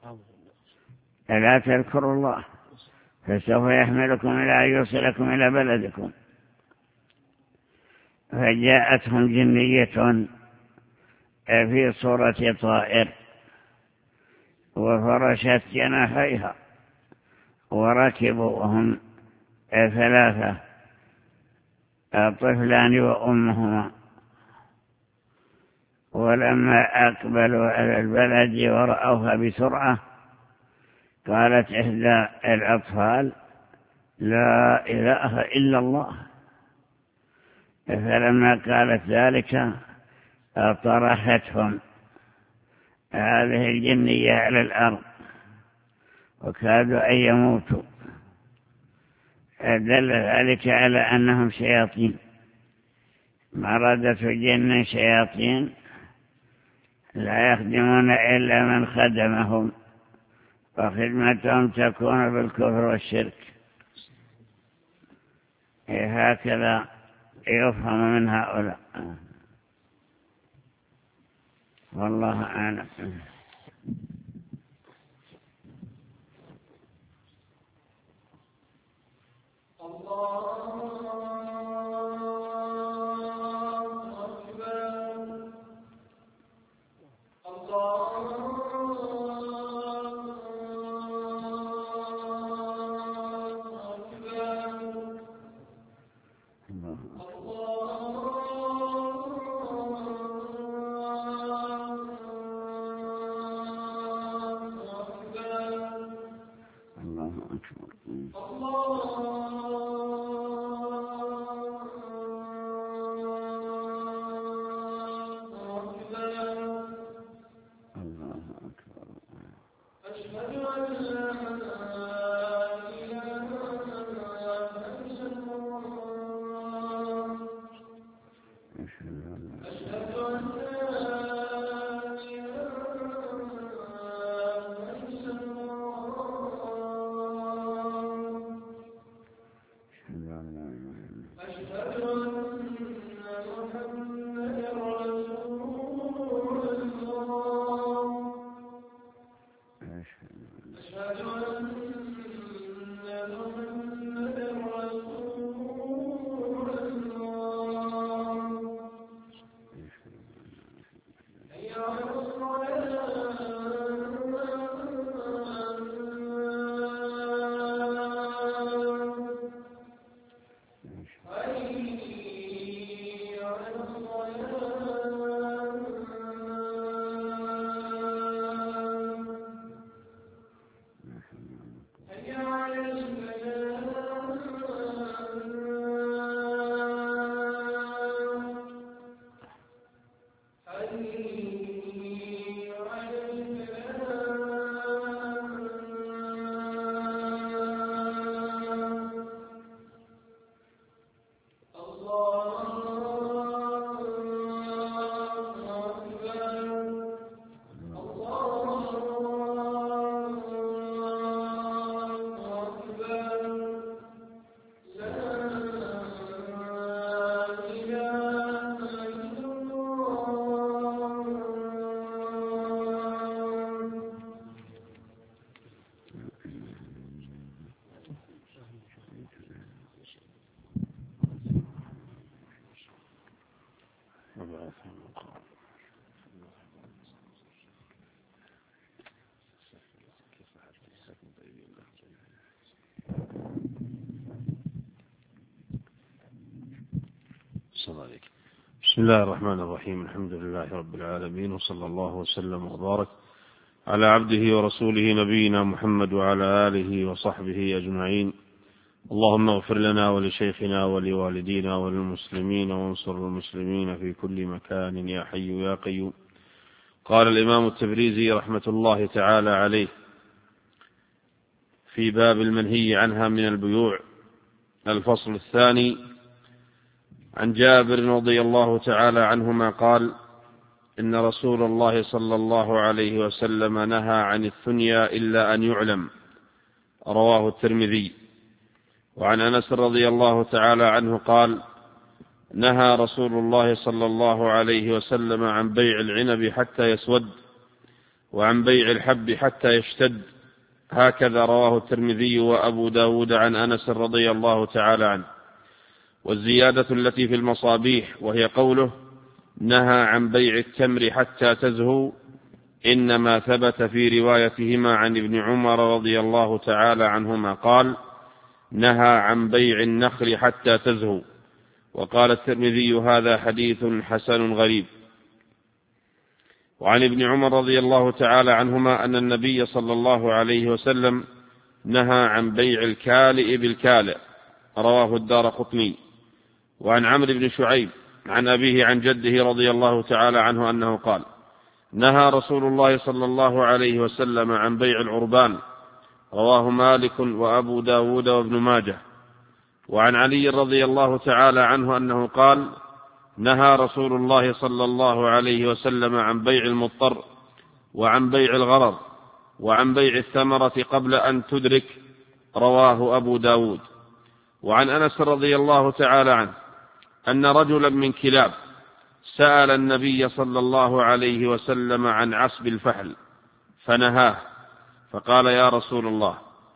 لا تذكروا الله، فسوف يحملكم إلى أن يوصلكم إلى بلدكم. فجاءتهم جنية في صورة طائر وفرشت جناحيها وركبوا وهم ثلاثة طفلان وأمهما، ولما أقبلوا على البلد ورأوها بسرعة قالت إحدى الأطفال لا إله إلا الله، فلما قالت ذلك طرحتهم هذه الجنية على الأرض وكادوا أن يموتوا. دل ذلك على أنهم شياطين، مردة جن شياطين لا يخدمون إلا من خدمهم، وخدمتهم تكون بالكفر والشرك. هكذا يفهم من هؤلاء، والله أعلم. أحسن عليك. بسم الله الرحمن الرحيم. الحمد لله رب العالمين، وصلى الله وسلم وبارك على عبده ورسوله نبينا محمد وعلى آله وصحبه أجمعين. اللهم اغفر لنا ولشيخنا ولوالدينا وللمسلمين وانصر المسلمين في كل مكان يا حي يا قيوم. قال الإمام التبريزي رحمة الله تعالى عليه في باب المنهي عنها من البيوع، الفصل الثاني، عن جابر رضي الله تعالى عنهما قال: إن رسول الله صلى الله عليه وسلم نهى عن الثنيا إلا أن يعلم، رواه الترمذي. وعن أنس رضي الله تعالى عنه قال: نهى رسول الله صلى الله عليه وسلم عن بيع العنب حتى يسود، وعن بيع الحب حتى يشتد، هكذا رواه الترمذي وأبو داود عن أنس رضي الله تعالى عنه. والزيادة التي في المصابيح وهي قوله: نهى عن بيع التمر حتى تزهو، إنما ثبت في روايتهما عن ابن عمر رضي الله تعالى عنهما قال: نهى عن بيع النخل حتى تزهو. وقال الترمذي: هذا حديث حسن غريب. وعن ابن عمر رضي الله تعالى عنهما أن النبي صلى الله عليه وسلم نهى عن بيع الكالئ بالكالئ، رواه الدارقطني. وعن عمرو بن شعيب عن أبيه عن جده رضي الله تعالى عنه أنه قال: نهى رسول الله صلى الله عليه وسلم عن بيع العربان، رواه مالك وأبو داود وابن ماجه. وعن علي رضي الله تعالى عنه أنه قال: نهى رسول الله صلى الله عليه وسلم عن بيع المضطر، وعن بيع الغرر، وعن بيع الثمرة قبل أن تدرك، رواه أبو داود. وعن أنس رضي الله تعالى عنه أن رجلا من كلاب سأل النبي صلى الله عليه وسلم عن عصب الفحل فنهاه، فقال: يا رسول الله،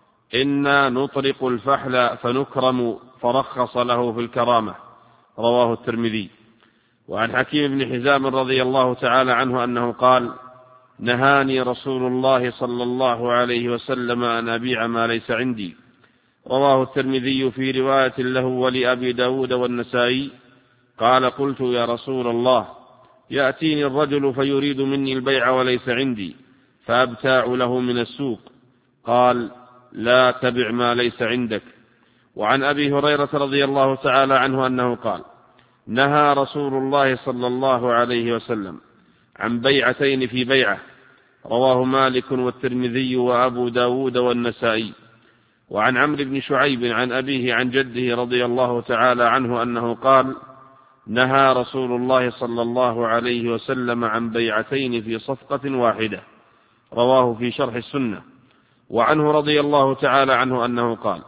إنا نطرق الفحل فنكرم، فرخص له في الكرامة، رواه الترمذي. وعن حكيم بن حزام رضي الله تعالى عنه أنه قال: نهاني رسول الله صلى الله عليه وسلم أن أبيع ما ليس عندي، رواه الترمذي في رواية له ولأبي داود والنسائي. قال: قلت: يا رسول الله، يأتيني الرجل فيريد مني البيع وليس عندي، فأبتاع له من السوق. قال: لا تبع ما ليس عندك. وعن أبي هريرة رضي الله تعالى عنه أنه قال: نهى رسول الله صلى الله عليه وسلم عن بيعتين في بيعة، رواه مالك والترمذي وأبو داود والنسائي. وعن عمرو بن شعيب عن أبيه عن جده رضي الله تعالى عنه أنه قال: نهى رسول الله صلى الله عليه وسلم عن بيعتين في صفقة واحدة، رواه في شرح السنة. وعنه رضي الله تعالى عنه أنه قال: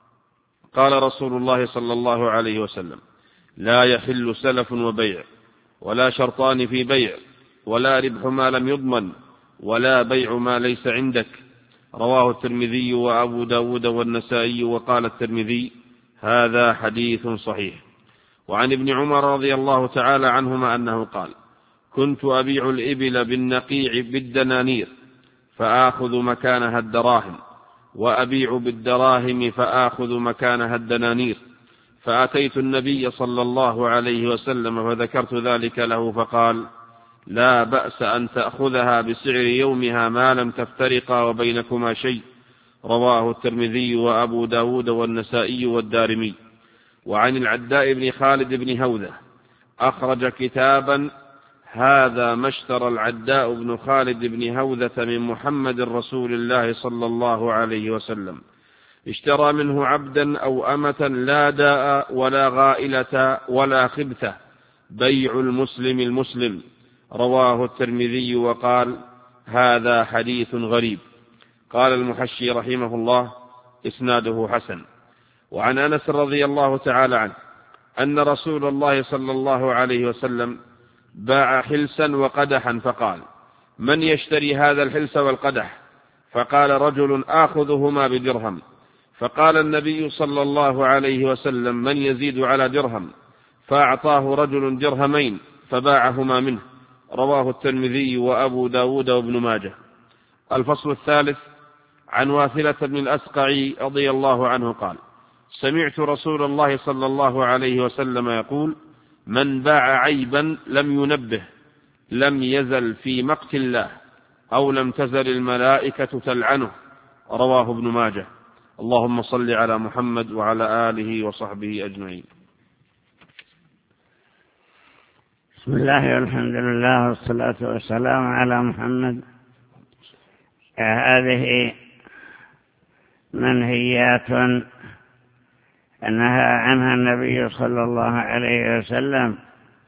قال رسول الله صلى الله عليه وسلم: لا يحل سلف وبيع، ولا شرطان في بيع، ولا ربح ما لم يضمن، ولا بيع ما ليس عندك، رواه الترمذي وأبو داود والنسائي. وقال الترمذي: هذا حديث صحيح. وعن ابن عمر رضي الله تعالى عنهما أنه قال: كنت أبيع الإبل بالنقيع بالدنانير فآخذ مكانها الدراهم، وأبيع بالدراهم فآخذ مكانها الدنانير، فأتيت النبي صلى الله عليه وسلم فذكرت ذلك له، فقال: لا بأس أن تأخذها بسعر يومها ما لم تفترقا وبينكما شيء، رواه الترمذي وأبو داود والنسائي والدارمي. وعن العداء بن خالد بن هوذة أخرج كتابا: هذا ما اشترى العداء بن خالد بن هوذة من محمد رسول الله صلى الله عليه وسلم، اشترى منه عبدا أو أمة لا داء ولا غائلة ولا خبثة، بيع المسلم المسلم، رواه الترمذي. وقال: هذا حديث غريب. قال المحشي رحمه الله: إسناده حسن. وعن أنس رضي الله تعالى عنه أن رسول الله صلى الله عليه وسلم باع حلسا وقدحا، فقال: من يشتري هذا الحلس والقدح؟ فقال رجل: آخذهما بدرهم. فقال النبي صلى الله عليه وسلم: من يزيد على درهم؟ فأعطاه رجل درهمين فباعهما منه، رواه الترمذي وأبو داود وابن ماجه. الفصل الثالث، عن واثلة بن الأسقع رضي الله عنه قال: سمعت رسول الله صلى الله عليه وسلم يقول: من باع عيبا لم ينبه لم يزل في مقت الله أو لم تزل الملائكة تلعنه. رواه ابن ماجه. اللهم صل على محمد وعلى آله وصحبه أجمعين. بسم الله والحمد لله والصلاة والسلام على محمد. هذه منهيات نهى عنها النبي صلى الله عليه وسلم،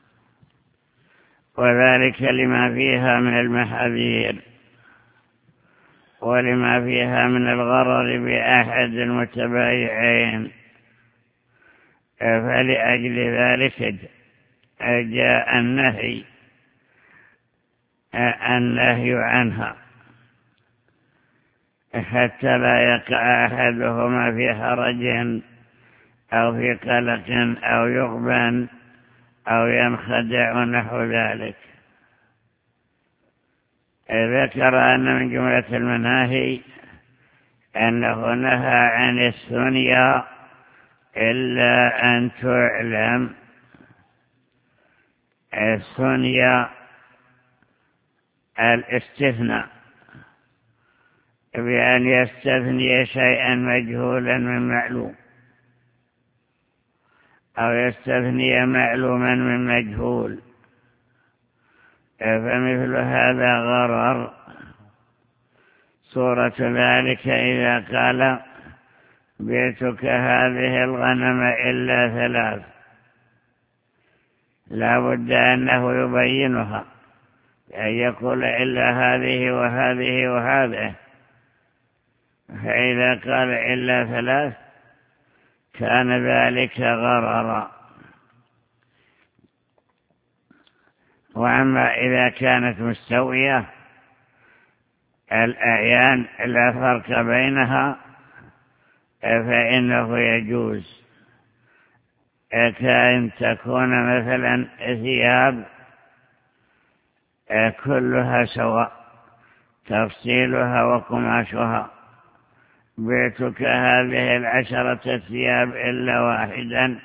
وذلك لما فيها من المحاذير ولما فيها من الغرر بأحد المتبايعين، فلأجل ذلك جاء النهي النهي عنها حتى لا يقع أحدهما في حرج أو في قلق أو يغبن أو ينخدع نحو ذلك. ذكر أن من جملة المناهي أنه نهى عن الثنيا إلا أن تعلم. الثنيا الاستثناء بأن يستثني شيئا مجهولا من معلوم أو يستثني معلوما من مجهول، فمثل هذا غرر. صورة ذلك إذا قال بيتك هذه الغنم إلا ثلاث، لا بد أنه يبينها، أن يقول إلا هذه وهذه وهذه. فإذا قال إلا ثلاث كان ذلك غررا. وأما إذا كانت مستوية الأعيان لا فرق بينها فإنه يجوز، كأن تكون مثلا ثياب كلها سواء تفصيلها وقماشها، بيتك هذه العشرة ثياب إلا واحدا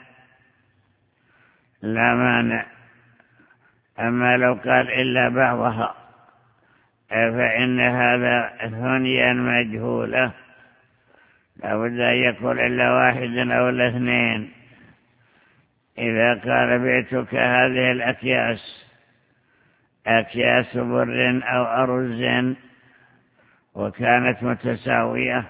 لا مانع. أما لو قال إلا بعضها فإن هذا ثنيا مجهولة، لا بد أن يقول إلا واحدا أو الاثنين. إذا قال بيتك هذه الأكياس أكياس بر أو أرز وكانت متساوية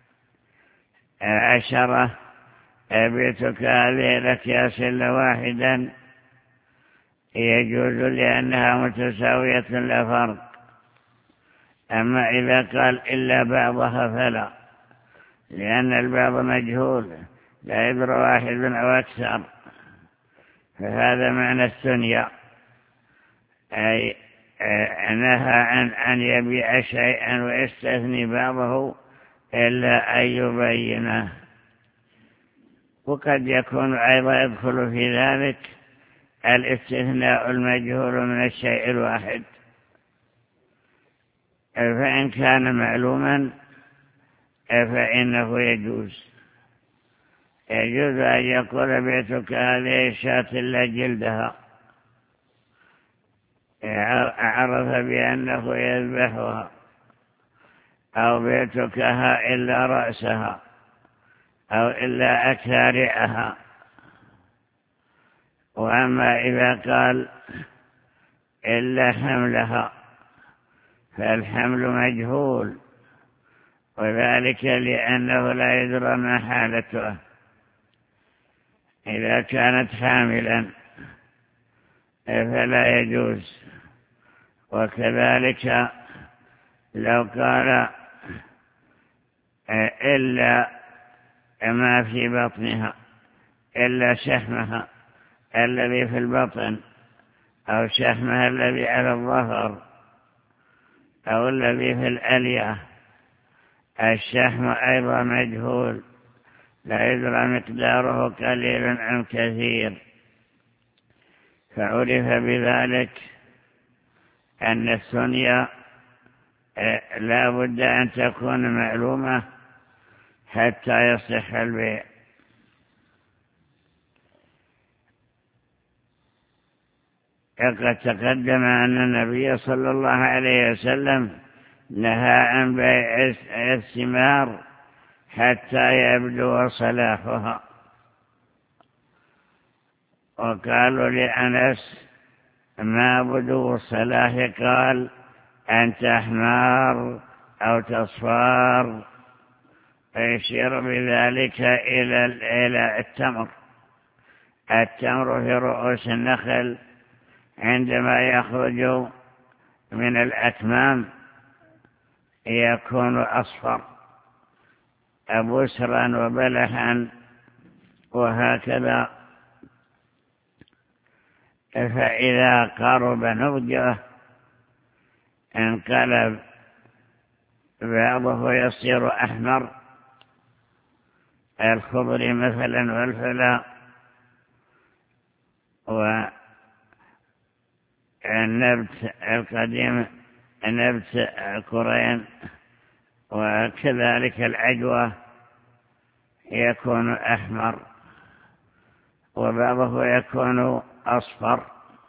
عشرة، بيتك هذه الأكياس إلا واحدا، يجوز لأنها متساوية لا فرق. أما إذا قال إلا بعضها فلا، لأن البعض مجهول لا يدري واحد أو أكثر، فهذا معنى الثنيا، أي نهى عن أن يبيع شيئا ويستثني بعضه إلا أن يبينه. وقد يكون أيضا يدخل في ذلك الاستثناء المجهول من الشيء الواحد، فإن كان معلوما فإنه يجوز. يجوز أن يقول بيتك هذه الشاة لا جلدها، عرف بأنه يذبحها، أو بيتك ها إلا رأسها أو إلا أكارعها. وأما إذا قال إلا حملها فالحمل مجهول، وذلك لأنه لا يدرى ما حالته. إذا كانت حاملا فلا يجوز. وكذلك لو قال إلا ما في بطنها، إلا شحمها الذي في البطن أو شحمها الذي على الظهر أو الذي في الألية، الشحم أيضا مجهول لا يدرى مقداره قليل أم كثير، فعرف بذلك أن الثنيا لا بد أن تكون معلومة حتى يصح البيع. قد تقدم أن النبي صلى الله عليه وسلم نهى عن بيع الثمار حتى يبدو صلاحها. وقالوا لأنس: ما بدو الصلاح؟ قال: أن تحمار أو تصفار، فيشير بذلك إلى التمر. التمر في رؤوس النخل عندما يخرج من الأكمام يكون أصفر أبسرا وبلحا وهكذا، فإذا قرب نضجه انقلب بعضه يصير أحمر، الخضر مثلا والفلا والنبت القديم نبت كرين، وكذلك العجوة يكون أحمر، وبعضه يكون أصفر،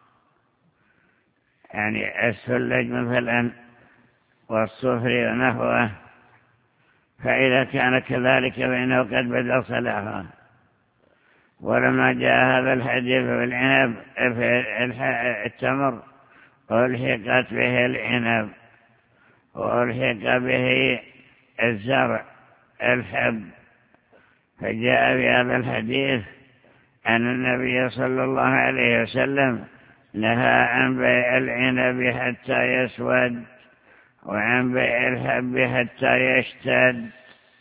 يعني السلج مثلا والصفر ونحوه. فإذا كان كذلك فإنه قد بدأ صلاحه. ولما جاء هذا الحديث في العنب في التمر ألحقت به العنب وألحق به الزرع الحب، فجاء في هذا الحديث أن النبي صلى الله عليه وسلم نهى عن بيع العنب حتى يسود وعن بيع الحب حتى يشتد.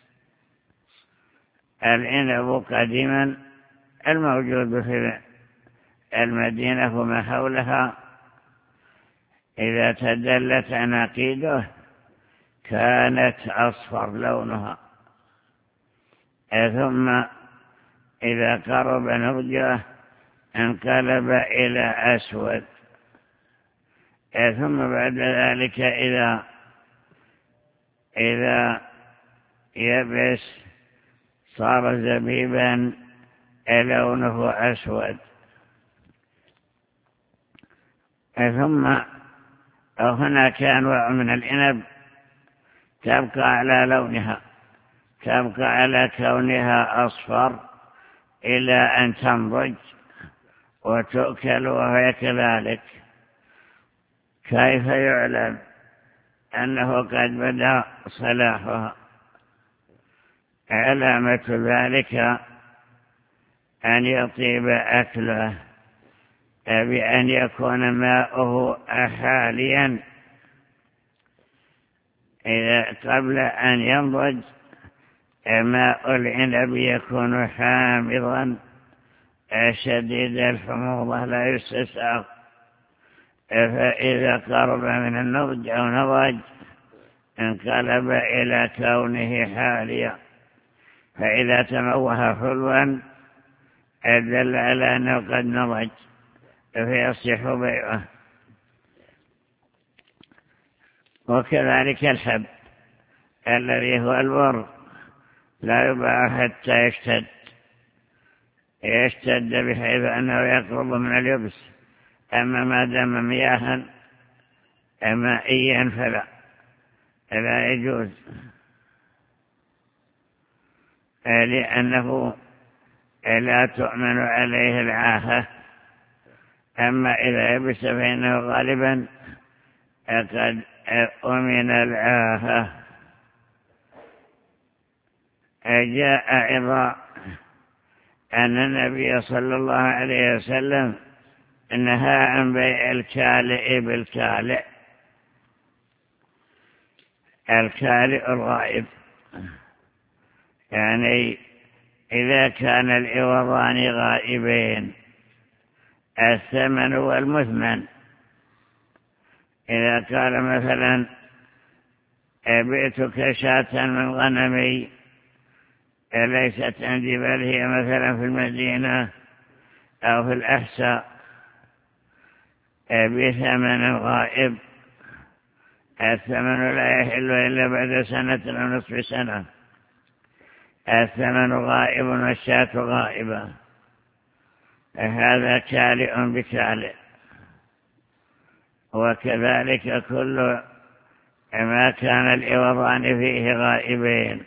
العنب قديما الموجود في المدينة وما حولها إذا تدلت عناقيده كانت أصفر لونها، ثم إذا قرب نضجه انقلب إلى أسود، ثم بعد ذلك إذا إذا يبس صار زبيبا لونه أسود. ثم هناك أنواع من العنب تبقى على لونها، تبقى على كونها أصفر إلى أن تنضج وتؤكل وهي كذلك. كيف يعلم أنه قد بدأ صلاحها؟ علامة ذلك أن يطيب أكله بأن يكون ماؤه حاليا، إذا قبل أن ينضج ماء العنب يكون حامضا شديد الحموضة لا يستساغ، فإذا قرب من النضج أو نضج انقلب إلى كونه حاليا، فإذا تموه حلوا دل على أنه قد نضج فيصح بيعه. وكذلك الحب الذي هو البر لا يباع حتى يشتد يشتد بحيث أنه يقرب من اليبس، أما ما دام مياها مائيا فلا لا يجوز، لأنه لا تؤمن عليه العاهة. أما إذا يبس فإنه غالبا قد أمن العاهة. جاء أيضا أن النبي صلى الله عليه وسلم نهى عن بيع الكالئ بالكالئ، الكالئ الغائب، يعني إذا كان العوضان غائبين الثمن والمثمن. إذا قال مثلا بئتك شاة من غنمي ليست عندي بل هي مثلا في المدينة أو في الأحساء بثمن غائب، الثمن لا يحل إلا بعد سنة أو نصف سنة، الثمن غائب والشاة غائبة، هذا كالئ بكالئ. وكذلك كل ما كان العوضان فيه غائبين.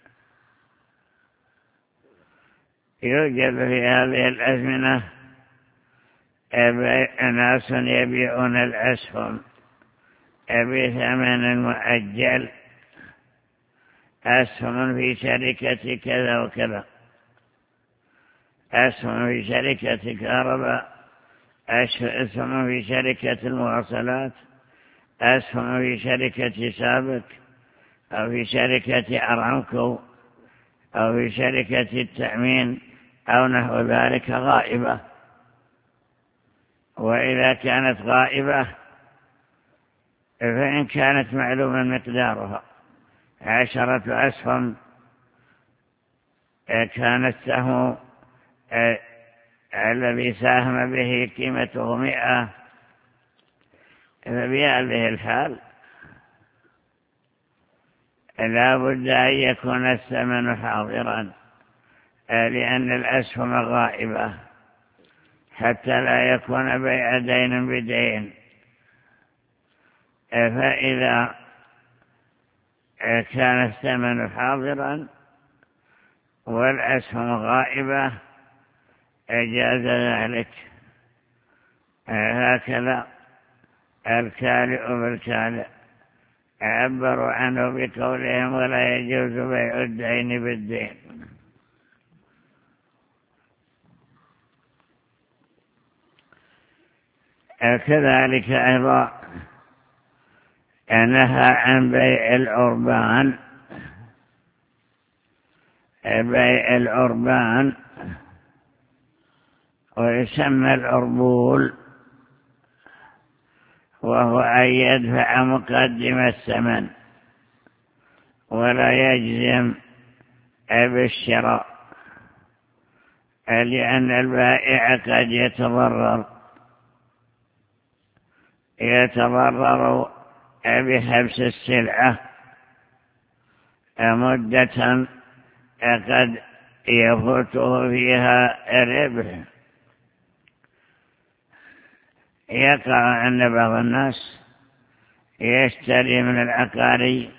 يوجد في هذه الأزمنة ناس يبيعون الأسهم بثمن مؤجل، أسهم في شركة كذا وكذا، أسهم في شركة كهرباء، أسهم في شركة المواصلات، أسهم في شركة سابك، أو في شركة أرامكو، أو في شركة التأمين أو نحو ذلك غائبة. وإذا كانت غائبة فإن كانت معلوما مقدارها عشرة أسهم، كان السهم الذي ساهم به قيمته مئة، فبهذه الحال لا بد أن يكون الثمن حاضرا، لأن الأسهم غائبة، حتى لا يكون بيع دين بدين. فإذا كان الثمن حاضرا والأسهم غائبة جاز ذلك. هكذا الكالئ بالكالئ عبروا عنه بقولهم ولا يجوز بيع الدين بالدين. كذلك أيضا نهى عن بيع العربان، بيع العربان ويسمى العربول، وهو أن يدفع مقدم الثمن ولا يجزم بالشراء، لأن البائع قد يتضرر يتضرر بحبس السلعة مدة قد يفوته فيها ربح. يقع أن بعض الناس يشتري من العقاري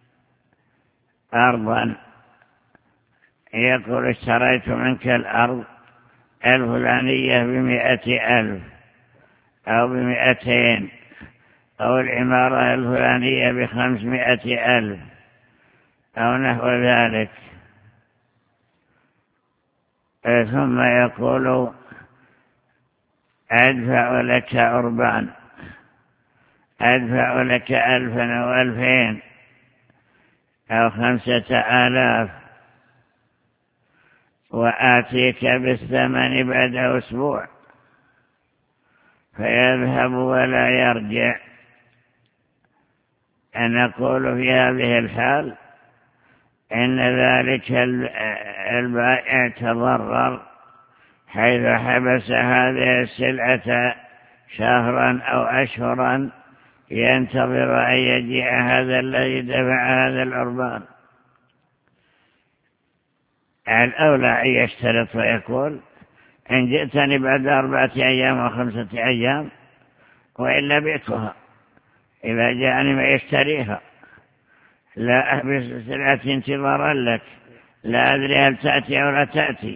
أرضا، يقول اشتريت منك الأرض الفلانية بمئة ألف أو بمئتين، أو العمارة الفلانية بخمسمائة ألف أو نحو ذلك، ثم يقول أدفع لك عربان، أدفع لك ألفا أو ألفين أو خمسة آلاف، وآتيك بالثمن بعد أسبوع، فيذهب ولا يرجع. أنا أقول في هذه الحال إن ذلك البائع تضرر، حيث حبس هذه السلعة شهرا أو أشهرا ينتظر أن يجيء هذا الذي دفع هذا العربان. الأولى أن يشترط ويقول إن جئتني بعد أربعة أيام أو خمسة أيام وإلا بيتها، إذا جاءني ما يشتريها، لا أحبس سلعة انتظارا لك، لا أدري هل تأتي أو لا تأتي.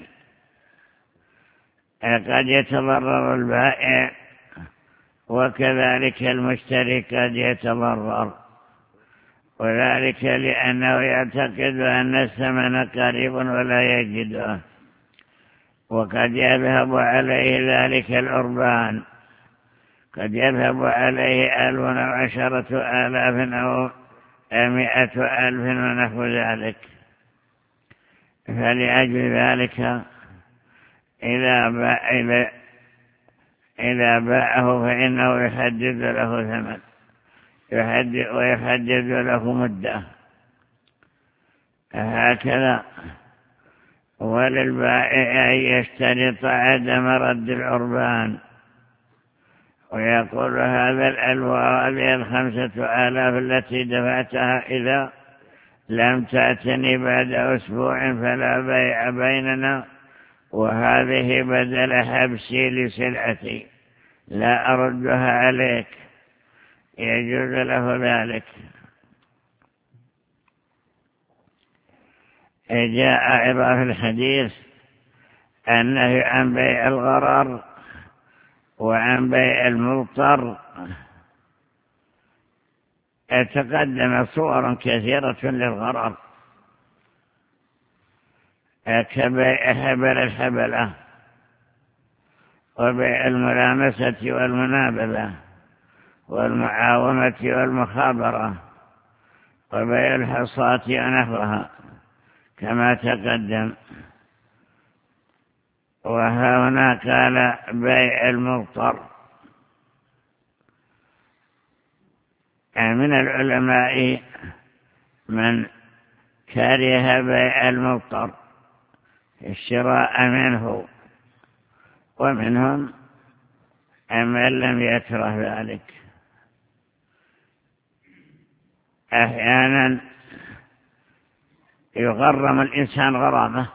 قد يتضرر البائع وكذلك المشتري قد يتضرر، وذلك لأنه يعتقد أن الثمن قريب ولا يجده، وقد يذهب عليه ذلك العربان، قد يذهب عليه ألف أو عشرة آلاف أو مئة ألف ونحو ذلك. فلأجل ذلك إذا باع إذا باعه فإنه يحدد له ثمن، يحدد ويحدد له مدة. هكذا وللبائع أن يشترط عدم رد العربان، ويقول هذا الألف وهذه الخمسة آلاف التي دفعتها إذا لم تأتني بعد أسبوع فلا بيع بيننا، وهذه بدل حبسي لسلعتي لا أردها عليك، يجوز له ذلك. جاء أيضا في الحديث النهي عن بيع الغرر وعن بيع المضطر. تقدم صور كثيرة للغرر كبيع هبل الحبلة وبيع الملامسة والمنابذة والمعاومة والمخابرة وبيع الحصاة ونحوها كما تقدم. وها هنا قال بيع المضطر. من العلماء من كره بيع المضطر الشراء منه، ومنهم من لم يكره ذلك. أحيانا يغرم الإنسان غرامة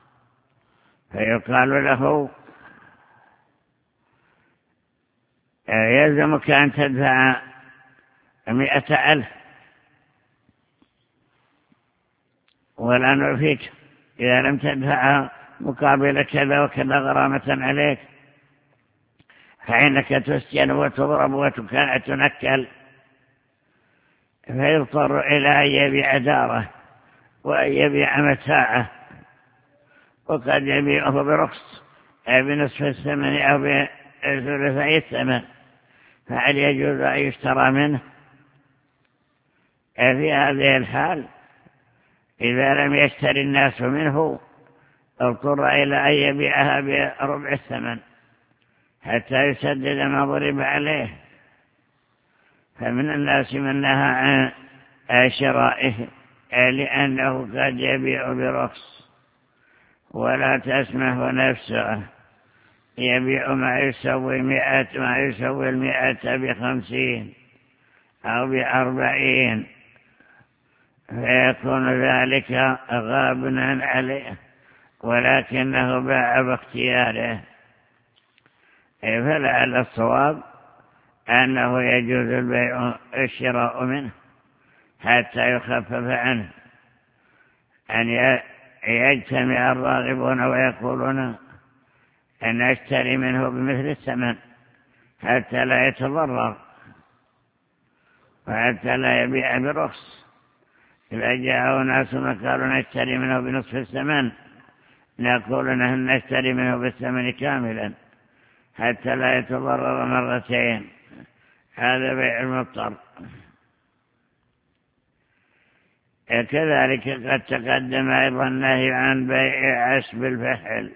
فيقال له يلزمك أن تدفع مئة ألف ولا نعفيك إذا لم تدفع مقابل كذا وكذا غرامة عليك، فإنك تسجن وتضرب وتنكل. فيضطر إلى أن يبيع داره وأن يبيع متاعه، وقد يبيعه برخص بنصف الثمن أو بثلثي الثمن. فهل يجوز أن يشترى منه؟ في هذه الحال إذا لم يشتري الناس منه اضطر إلى أن يبيعها بربع الثمن حتى يسدد ما ضرب عليه. فمن الناس من نهى عن شرائه لأنه قد يبيع برخص، ولا تسمح نفسه يبيع ما يسوي مئة ما يسوي المئة بخمسين أو بأربعين، فيكون ذلك غابنا عليه ولكنه باع باختياره. فلعل الصواب أنه يجوز البيع الشراء منه حتى يخفف عنه، أن يجتمع الراغبون ويقولون أن أشتري منه بمثل الثمن حتى لا يتضرر وحتى لا يبيع برخص. إذا جاءوا ناس قالوا نشتري منه بنصف الثمن نقول نحن نشتري منه بالثمن كاملا حتى لا يتضرر مرتين. هذا بيع المضطر. كذلك قد تقدم أيضا النهي عن بيع عشب الفحل،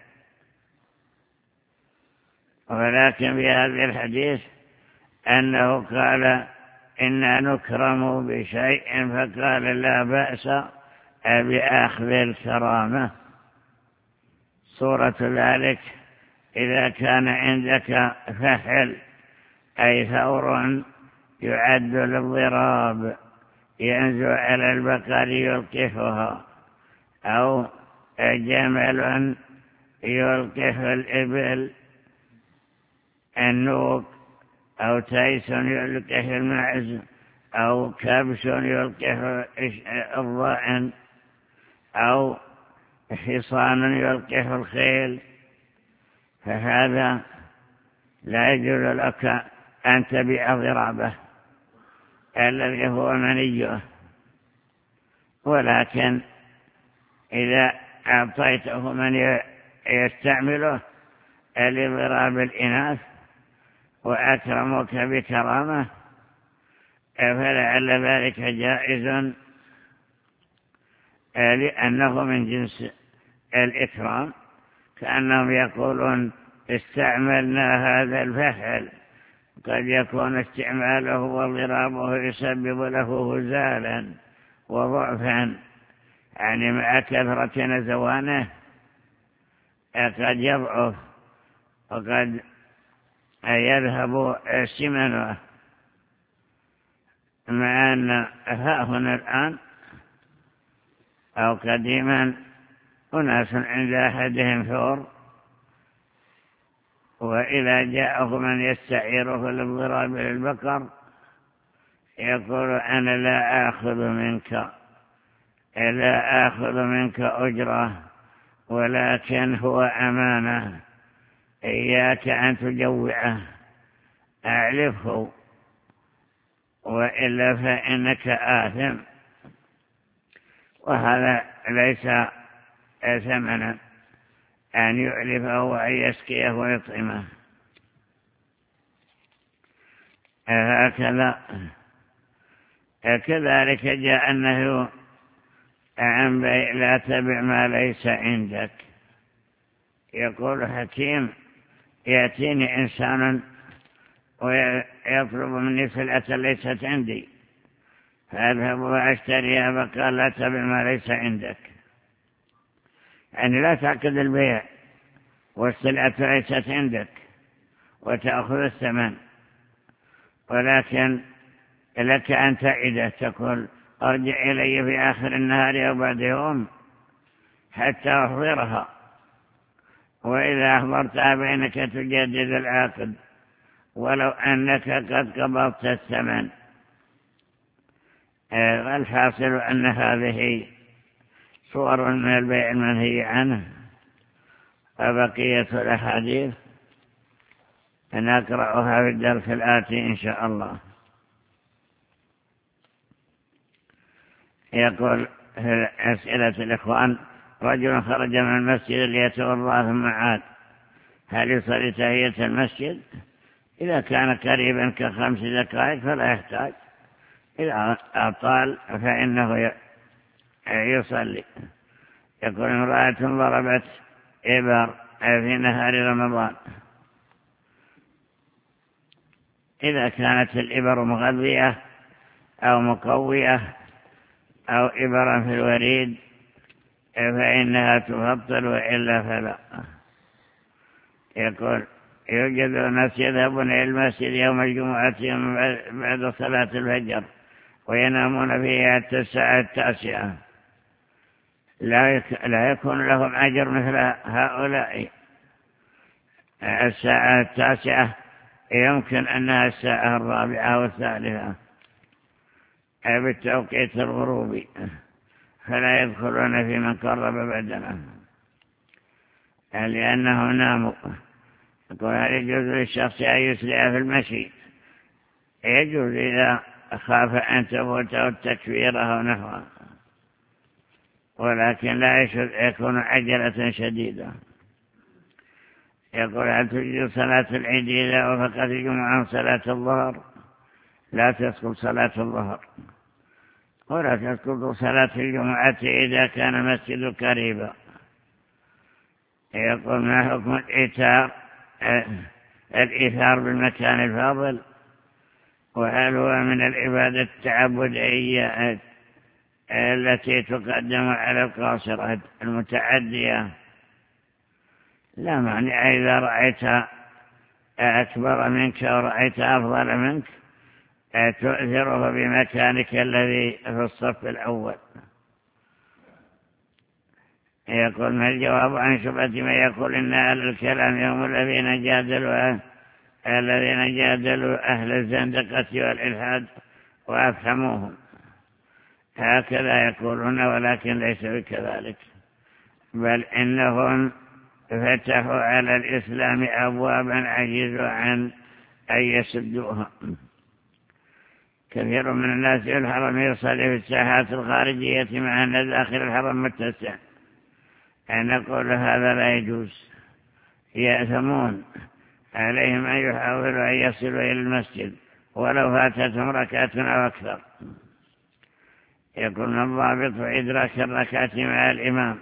ولكن في هذا الحديث أنه قال إنا نكرم بشيء فقال لا بأس بأخذ الكرامة. صورة ذلك إذا كان عندك فحل أي ثور يعد للضراب ينزو على البقر يلقفها، أو جمل يلقف الإبل النوق، أو تيس يلقف المعز، أو كبش يلقف الضأن، أو حصان يلقف الخيل، فهذا لا يجوز لك أن تبيع ضرابه الذي هو منيه. ولكن إذا أعطيته من يستعمله لضراب الإناث وأكرمك بكرامة فلعل ذلك جائز، لأنه من جنس الإكرام، كأنهم يقولون استعملنا هذا الفحل. قد يكون استعماله وضرابه يسبب له هزالا وضعفا، يعني مع كثرة نزوانه قد يضعف وقد يذهب سمنه. مع أن ها هنا الآن أو قديما أناس عند أحدهم ثور، وإذا جاءه من يستعيره للضراب للبقر يقول أنا لا آخذ منك لا آخذ منك أجرة، ولكن هو أمانة، إياك أن تجوعه، أعلفه وإلا فإنك آثم. وهذا ليس ثمنا أن يعلفه وأن يسقيه ويطعمه. هكذا كذلك جاء النهي عن بيع لا تبع ما ليس عندك. يقول حكيم يأتيني إنسان ويطلب مني سلعة ليست عندي، فأذهب وأشتريها، فقال لا تبع ما ليس عندك، يعني لا تعقد البيع والسلعة ليست عندك وتأخذ الثمن، ولكن لك أن تعده، تقول أرجع إلي في آخر النهار أو بعد يوم حتى أحضرها، وإذا أحضرتها بينك تجدد العقد ولو أنك قد قبضت الثمن. الحاصل أن هذه صور من البيع المنهي عنه. فبقية الأحاديث نقرأها في الدرس الآتي إن شاء الله. يقول في أسئلة الإخوان: رجل خرج من المسجد ليتوضأ ثم عاد، هل يصلي تحية المسجد؟ إذا كان قريبا كخمس دقائق فلا يحتاج، إذا أطال فإنه يصلي. يقول: امرأة ضربت إبر في نهار رمضان، إذا كانت الإبر مغذية أو مقوية أو إبرا في الوريد فإنها تفطر، وإلا فلا. يقول: يوجد ناس يذهبون إلى المسجد يوم الجمعة بعد صلاة الفجر وينامون فيه حتى الساعة التاسعة، لا يكون لهم أجر مثل هؤلاء. الساعة التاسعة يمكن أنها الساعة الرابعة والثالثة بالتوقيت الغروبي، فلا يدخلون في من قرب بدنه لأنه ناموا. يقول: هل يجوز للشخص أن يسرع في المشي؟ يجوز إذا خاف أن تفوته التكفير أو نحوه، ولكن لا يكون عجلة شديدة. يقول: هل تجوز صلاة العيد إذا وفقت الجمعة صلاة الظهر؟ لا تسقط صلاة الظهر، ولا تسقط صلاة الجمعة إذا كان المسجد قريبا. يقول: ما حكم الإيثار الإيثار بالمكان الفاضل؟ وهل هو من العبادة التعبدية التي تقدم على القاصرة المتعدية؟ لا مانع إذا رأيت أكبر منك ورأيت أفضل منك تؤثره بمكانك الذي في الصف الأول. يقول: ما الجواب عن شبهة من يقول إن أهل الكلام هم الذين جادلوا الذين جادلوا أهل الزندقة والإلحاد وأفهموهم؟ هكذا يقولون، ولكن ليس بكذلك، بل إنهم فتحوا على الإسلام أبوابا عجزوا عن أن يسدوها. كثير من الناس في الحرم يصلي في الساحات الخارجية مع أن داخل الحرم متسع. أن نقول هذا لا يجوز، يأثمون، عليهم أن يحاولوا أن يصلوا إلى المسجد ولو فاتتهم ركعة أو أكثر. يكون الضابط في إدراك الركعة مع الإمام.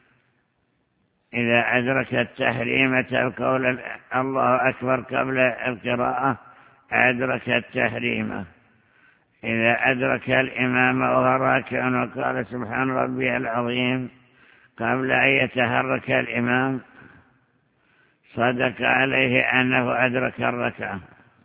إذا أدرك التحريمة القول الله أكبر قبل القراءة أدرك التحريمة. إذا أدرك الإمام وهو راكع وقال سبحان ربي العظيم قبل أن يتحرك الإمام صدق عليه أنه أدرك الركعة.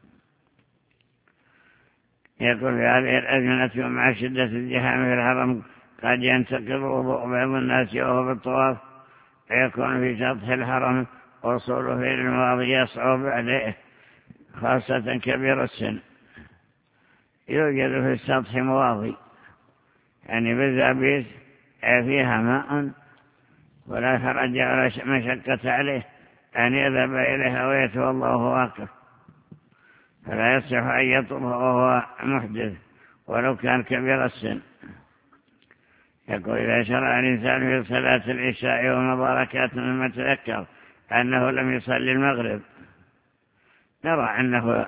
يقول: في هذه الأزمنة مع شدة الزحام في الحرم قد ينتقض وضوء بعض الناس وهو بالطواف، فيكون في سطح الحرم وصوله في الماضي يصعب عليه، خاصة كبير السن. يوجد في السطح مواضي، يعني بالزابيس فيها ماء ولا حرج ولا مشقة عليه أن يذهب إليها ويتوضأ وهو واقف، فلا يصح أن يطلب وهو محدث ولو كان كبير السن. يقول إذا شرع الإنسان في صلاة العشاء ومباركات مما تذكر أنه لم يصلي المغرب، نرى أنه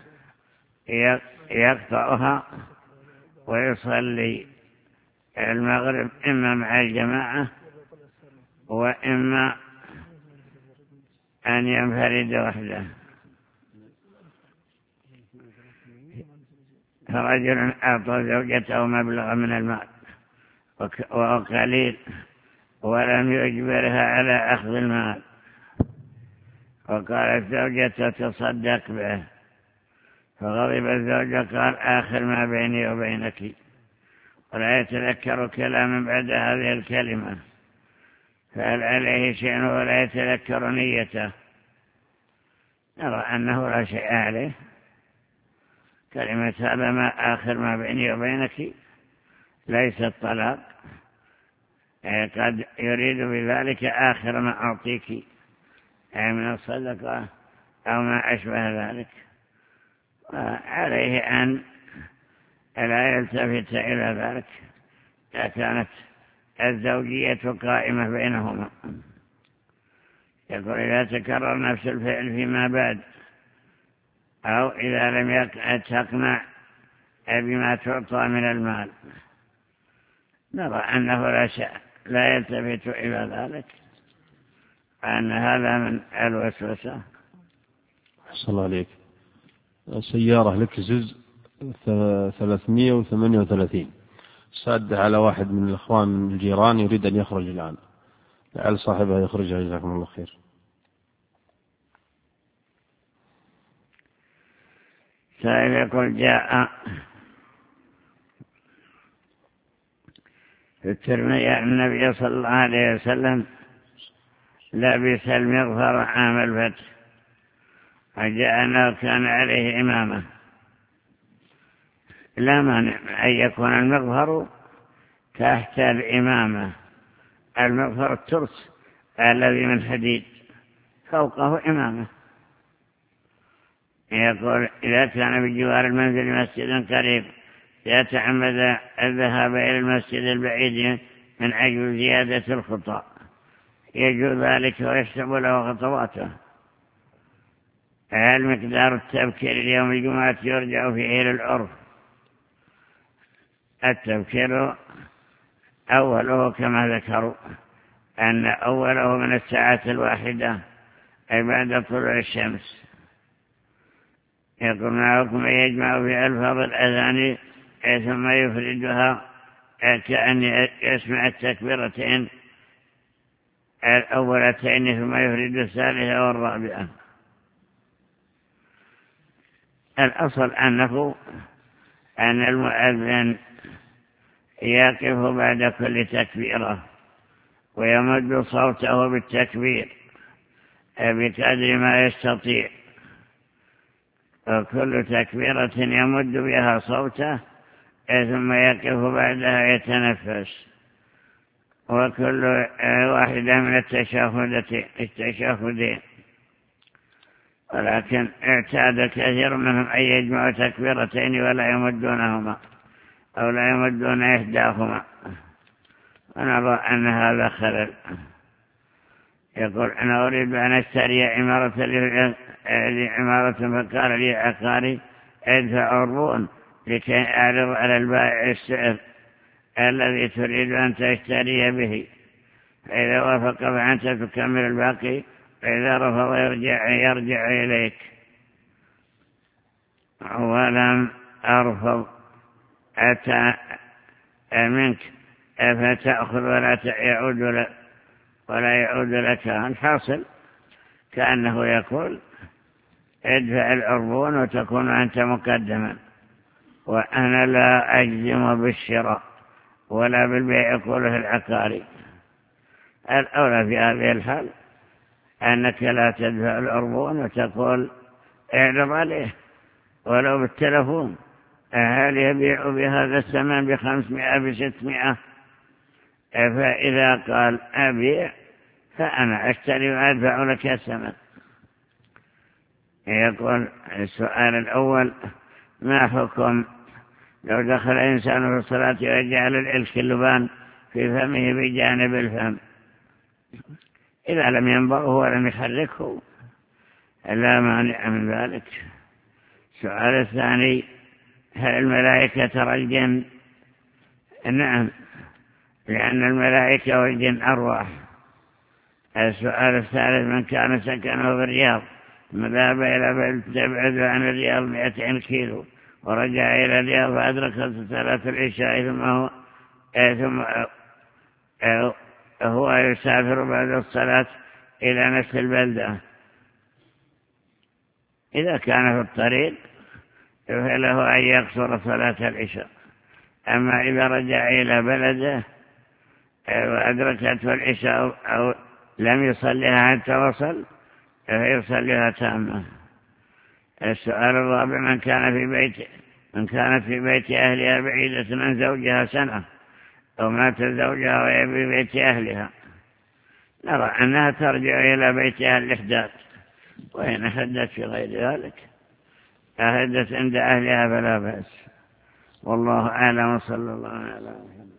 يقطعها ويصلي المغرب إما مع الجماعة وإما أن ينفرد وحده. فرجل أعطى زوجته مبلغ من المال وقليل ولم يجبرها على أخذ المال، وقالت زوجته تصدق به، فغضب الزوج قال آخر ما بيني وبينك، ولا يتذكر كلاما بعد هذه الكلمة، فهل عليه شيء ولا يتذكر نيته؟ نرى أنه لا شيء عليه. كلمة هذا ما آخر ما بيني وبينك ليس الطلاق، قد يريد بذلك آخر ما أعطيك من الصدقة أو ما أشبه ذلك، عليه أن لا يلتفت إلى ذلك إذا كانت الزوجية قائمة بينهما. يقول إذا تكرر نفس الفعل فيما بعد أو إذا لم تقنع بما تعطى من المال، نرى أنه لا شيء لا يلتفت إلى ذلك، أن هذا من الوسوسة. صلى الله عليك. سيارة لكزز ثلاثمائة وثمانية وثلاثين سادة على واحد من الإخوان من الجيران يريد أن يخرج الآن، لعل صاحبها يخرجها جزاكم الله خير. سائل يقول جاء في الترمذي عن النبي صلى الله عليه وسلم لبس المغفر عام الفتح، وجاء أنه كان عليه إمامة. لا مانع أن يكون المغفر تحت الإمامة، المغفر الترس الذي من حديد فوقه إمامة. يقول إذا كان بجوار المنزل مسجد قريب يتعمد الذهاب إلى المسجد البعيد من أجل زيادة الخطى، يجوز ذلك ويحسب له خطواته. هل مقدار التبكير اليوم الجمعة يرجع فيه للعرف؟ التبكير أوله كما ذكروا أن أوله من الساعة الواحدة أي بعد طلوع الشمس. يقول معكم يجمع في ألفاظ الأذان ثم يفردها كأن يسمع التكبيرتين الأولتين ثم يفرد الثالثة والرابعة. الأصل أنه أن المؤذن يقف بعد كل تكبيرة ويمد صوته بالتكبير بقدر ما يستطيع، وكل تكبيرة يمد بها صوته ثم يقف بعدها يتنفس، وكل واحدة من التشهدين. ولكن اعتاد كثير منهم أن يجمعوا تكبيرتين ولا يمدونهما أو لا يمدون إحداهما، ونرى أن هذا خلل. يقول أنا أريد أن أشتري عمارة عمارة فقال لي عقاري ادفع عربون لكي أعرض على البائع السعر الذي تريد أن تشتري به، فإذا وافق فأنت تكمل الباقي، فإذا رفض يرجع, يرجع إليك. ولم أرفض أتى منك فتأخذ ولا يعود لك ولا يعود لك. الحاصل كأنه يقول ادفع العربون وتكون أنت مقدما، وأنا لا أجزم بالشراء ولا بالبيع يقوله العقاري. الأولى في هذه الحال أنك لا تدفع العربون وتقول اعرض عليه ولو بالتلفون هل يبيع بهذا الثمن بخمسمائة بستمائة؟ فإذا قال أبيع فأنا أشتري وأدفع لك الثمن. يقول السؤال الأول: ما حكم لو دخل إنسان في الصلاة وجعل الإلك اللبان في فمه بجانب الفم، إذا لم ينبغه ولم يحركه لا مانع من ذلك. السؤال الثاني: هل الملائكة ترى الجن؟ نعم، لأن الملائكة والجن أرواح. السؤال الثالث: من كان سكنه بالرياض ثم ذهب إلى بلد تبعد عن الرياض مئتين كيلو ورجع إلى الرياض فأدرك صلاة العشاء ثم هو ثم هو يسافر بعد الصلاة إلى نفس البلدة، إذا كان في الطريق فله أن يقصر صلاة العشاء. أما إذا رجع إلى بلده وأدركته العشاء أو لم يصليها حتى وصل فيصليها تامة. السؤال الرابع: من كان في بيت من كانت في بيت أهلها بعيدة عن زوجها سنة أو مات زوجها وهي في بيت أهلها، نرى أنها ترجع إلى بيتها الإحداث، وإن أحدثت في غير ذلك أحدث عند أهلها فلا بأس. والله أعلم، صلى الله عليه وسلم.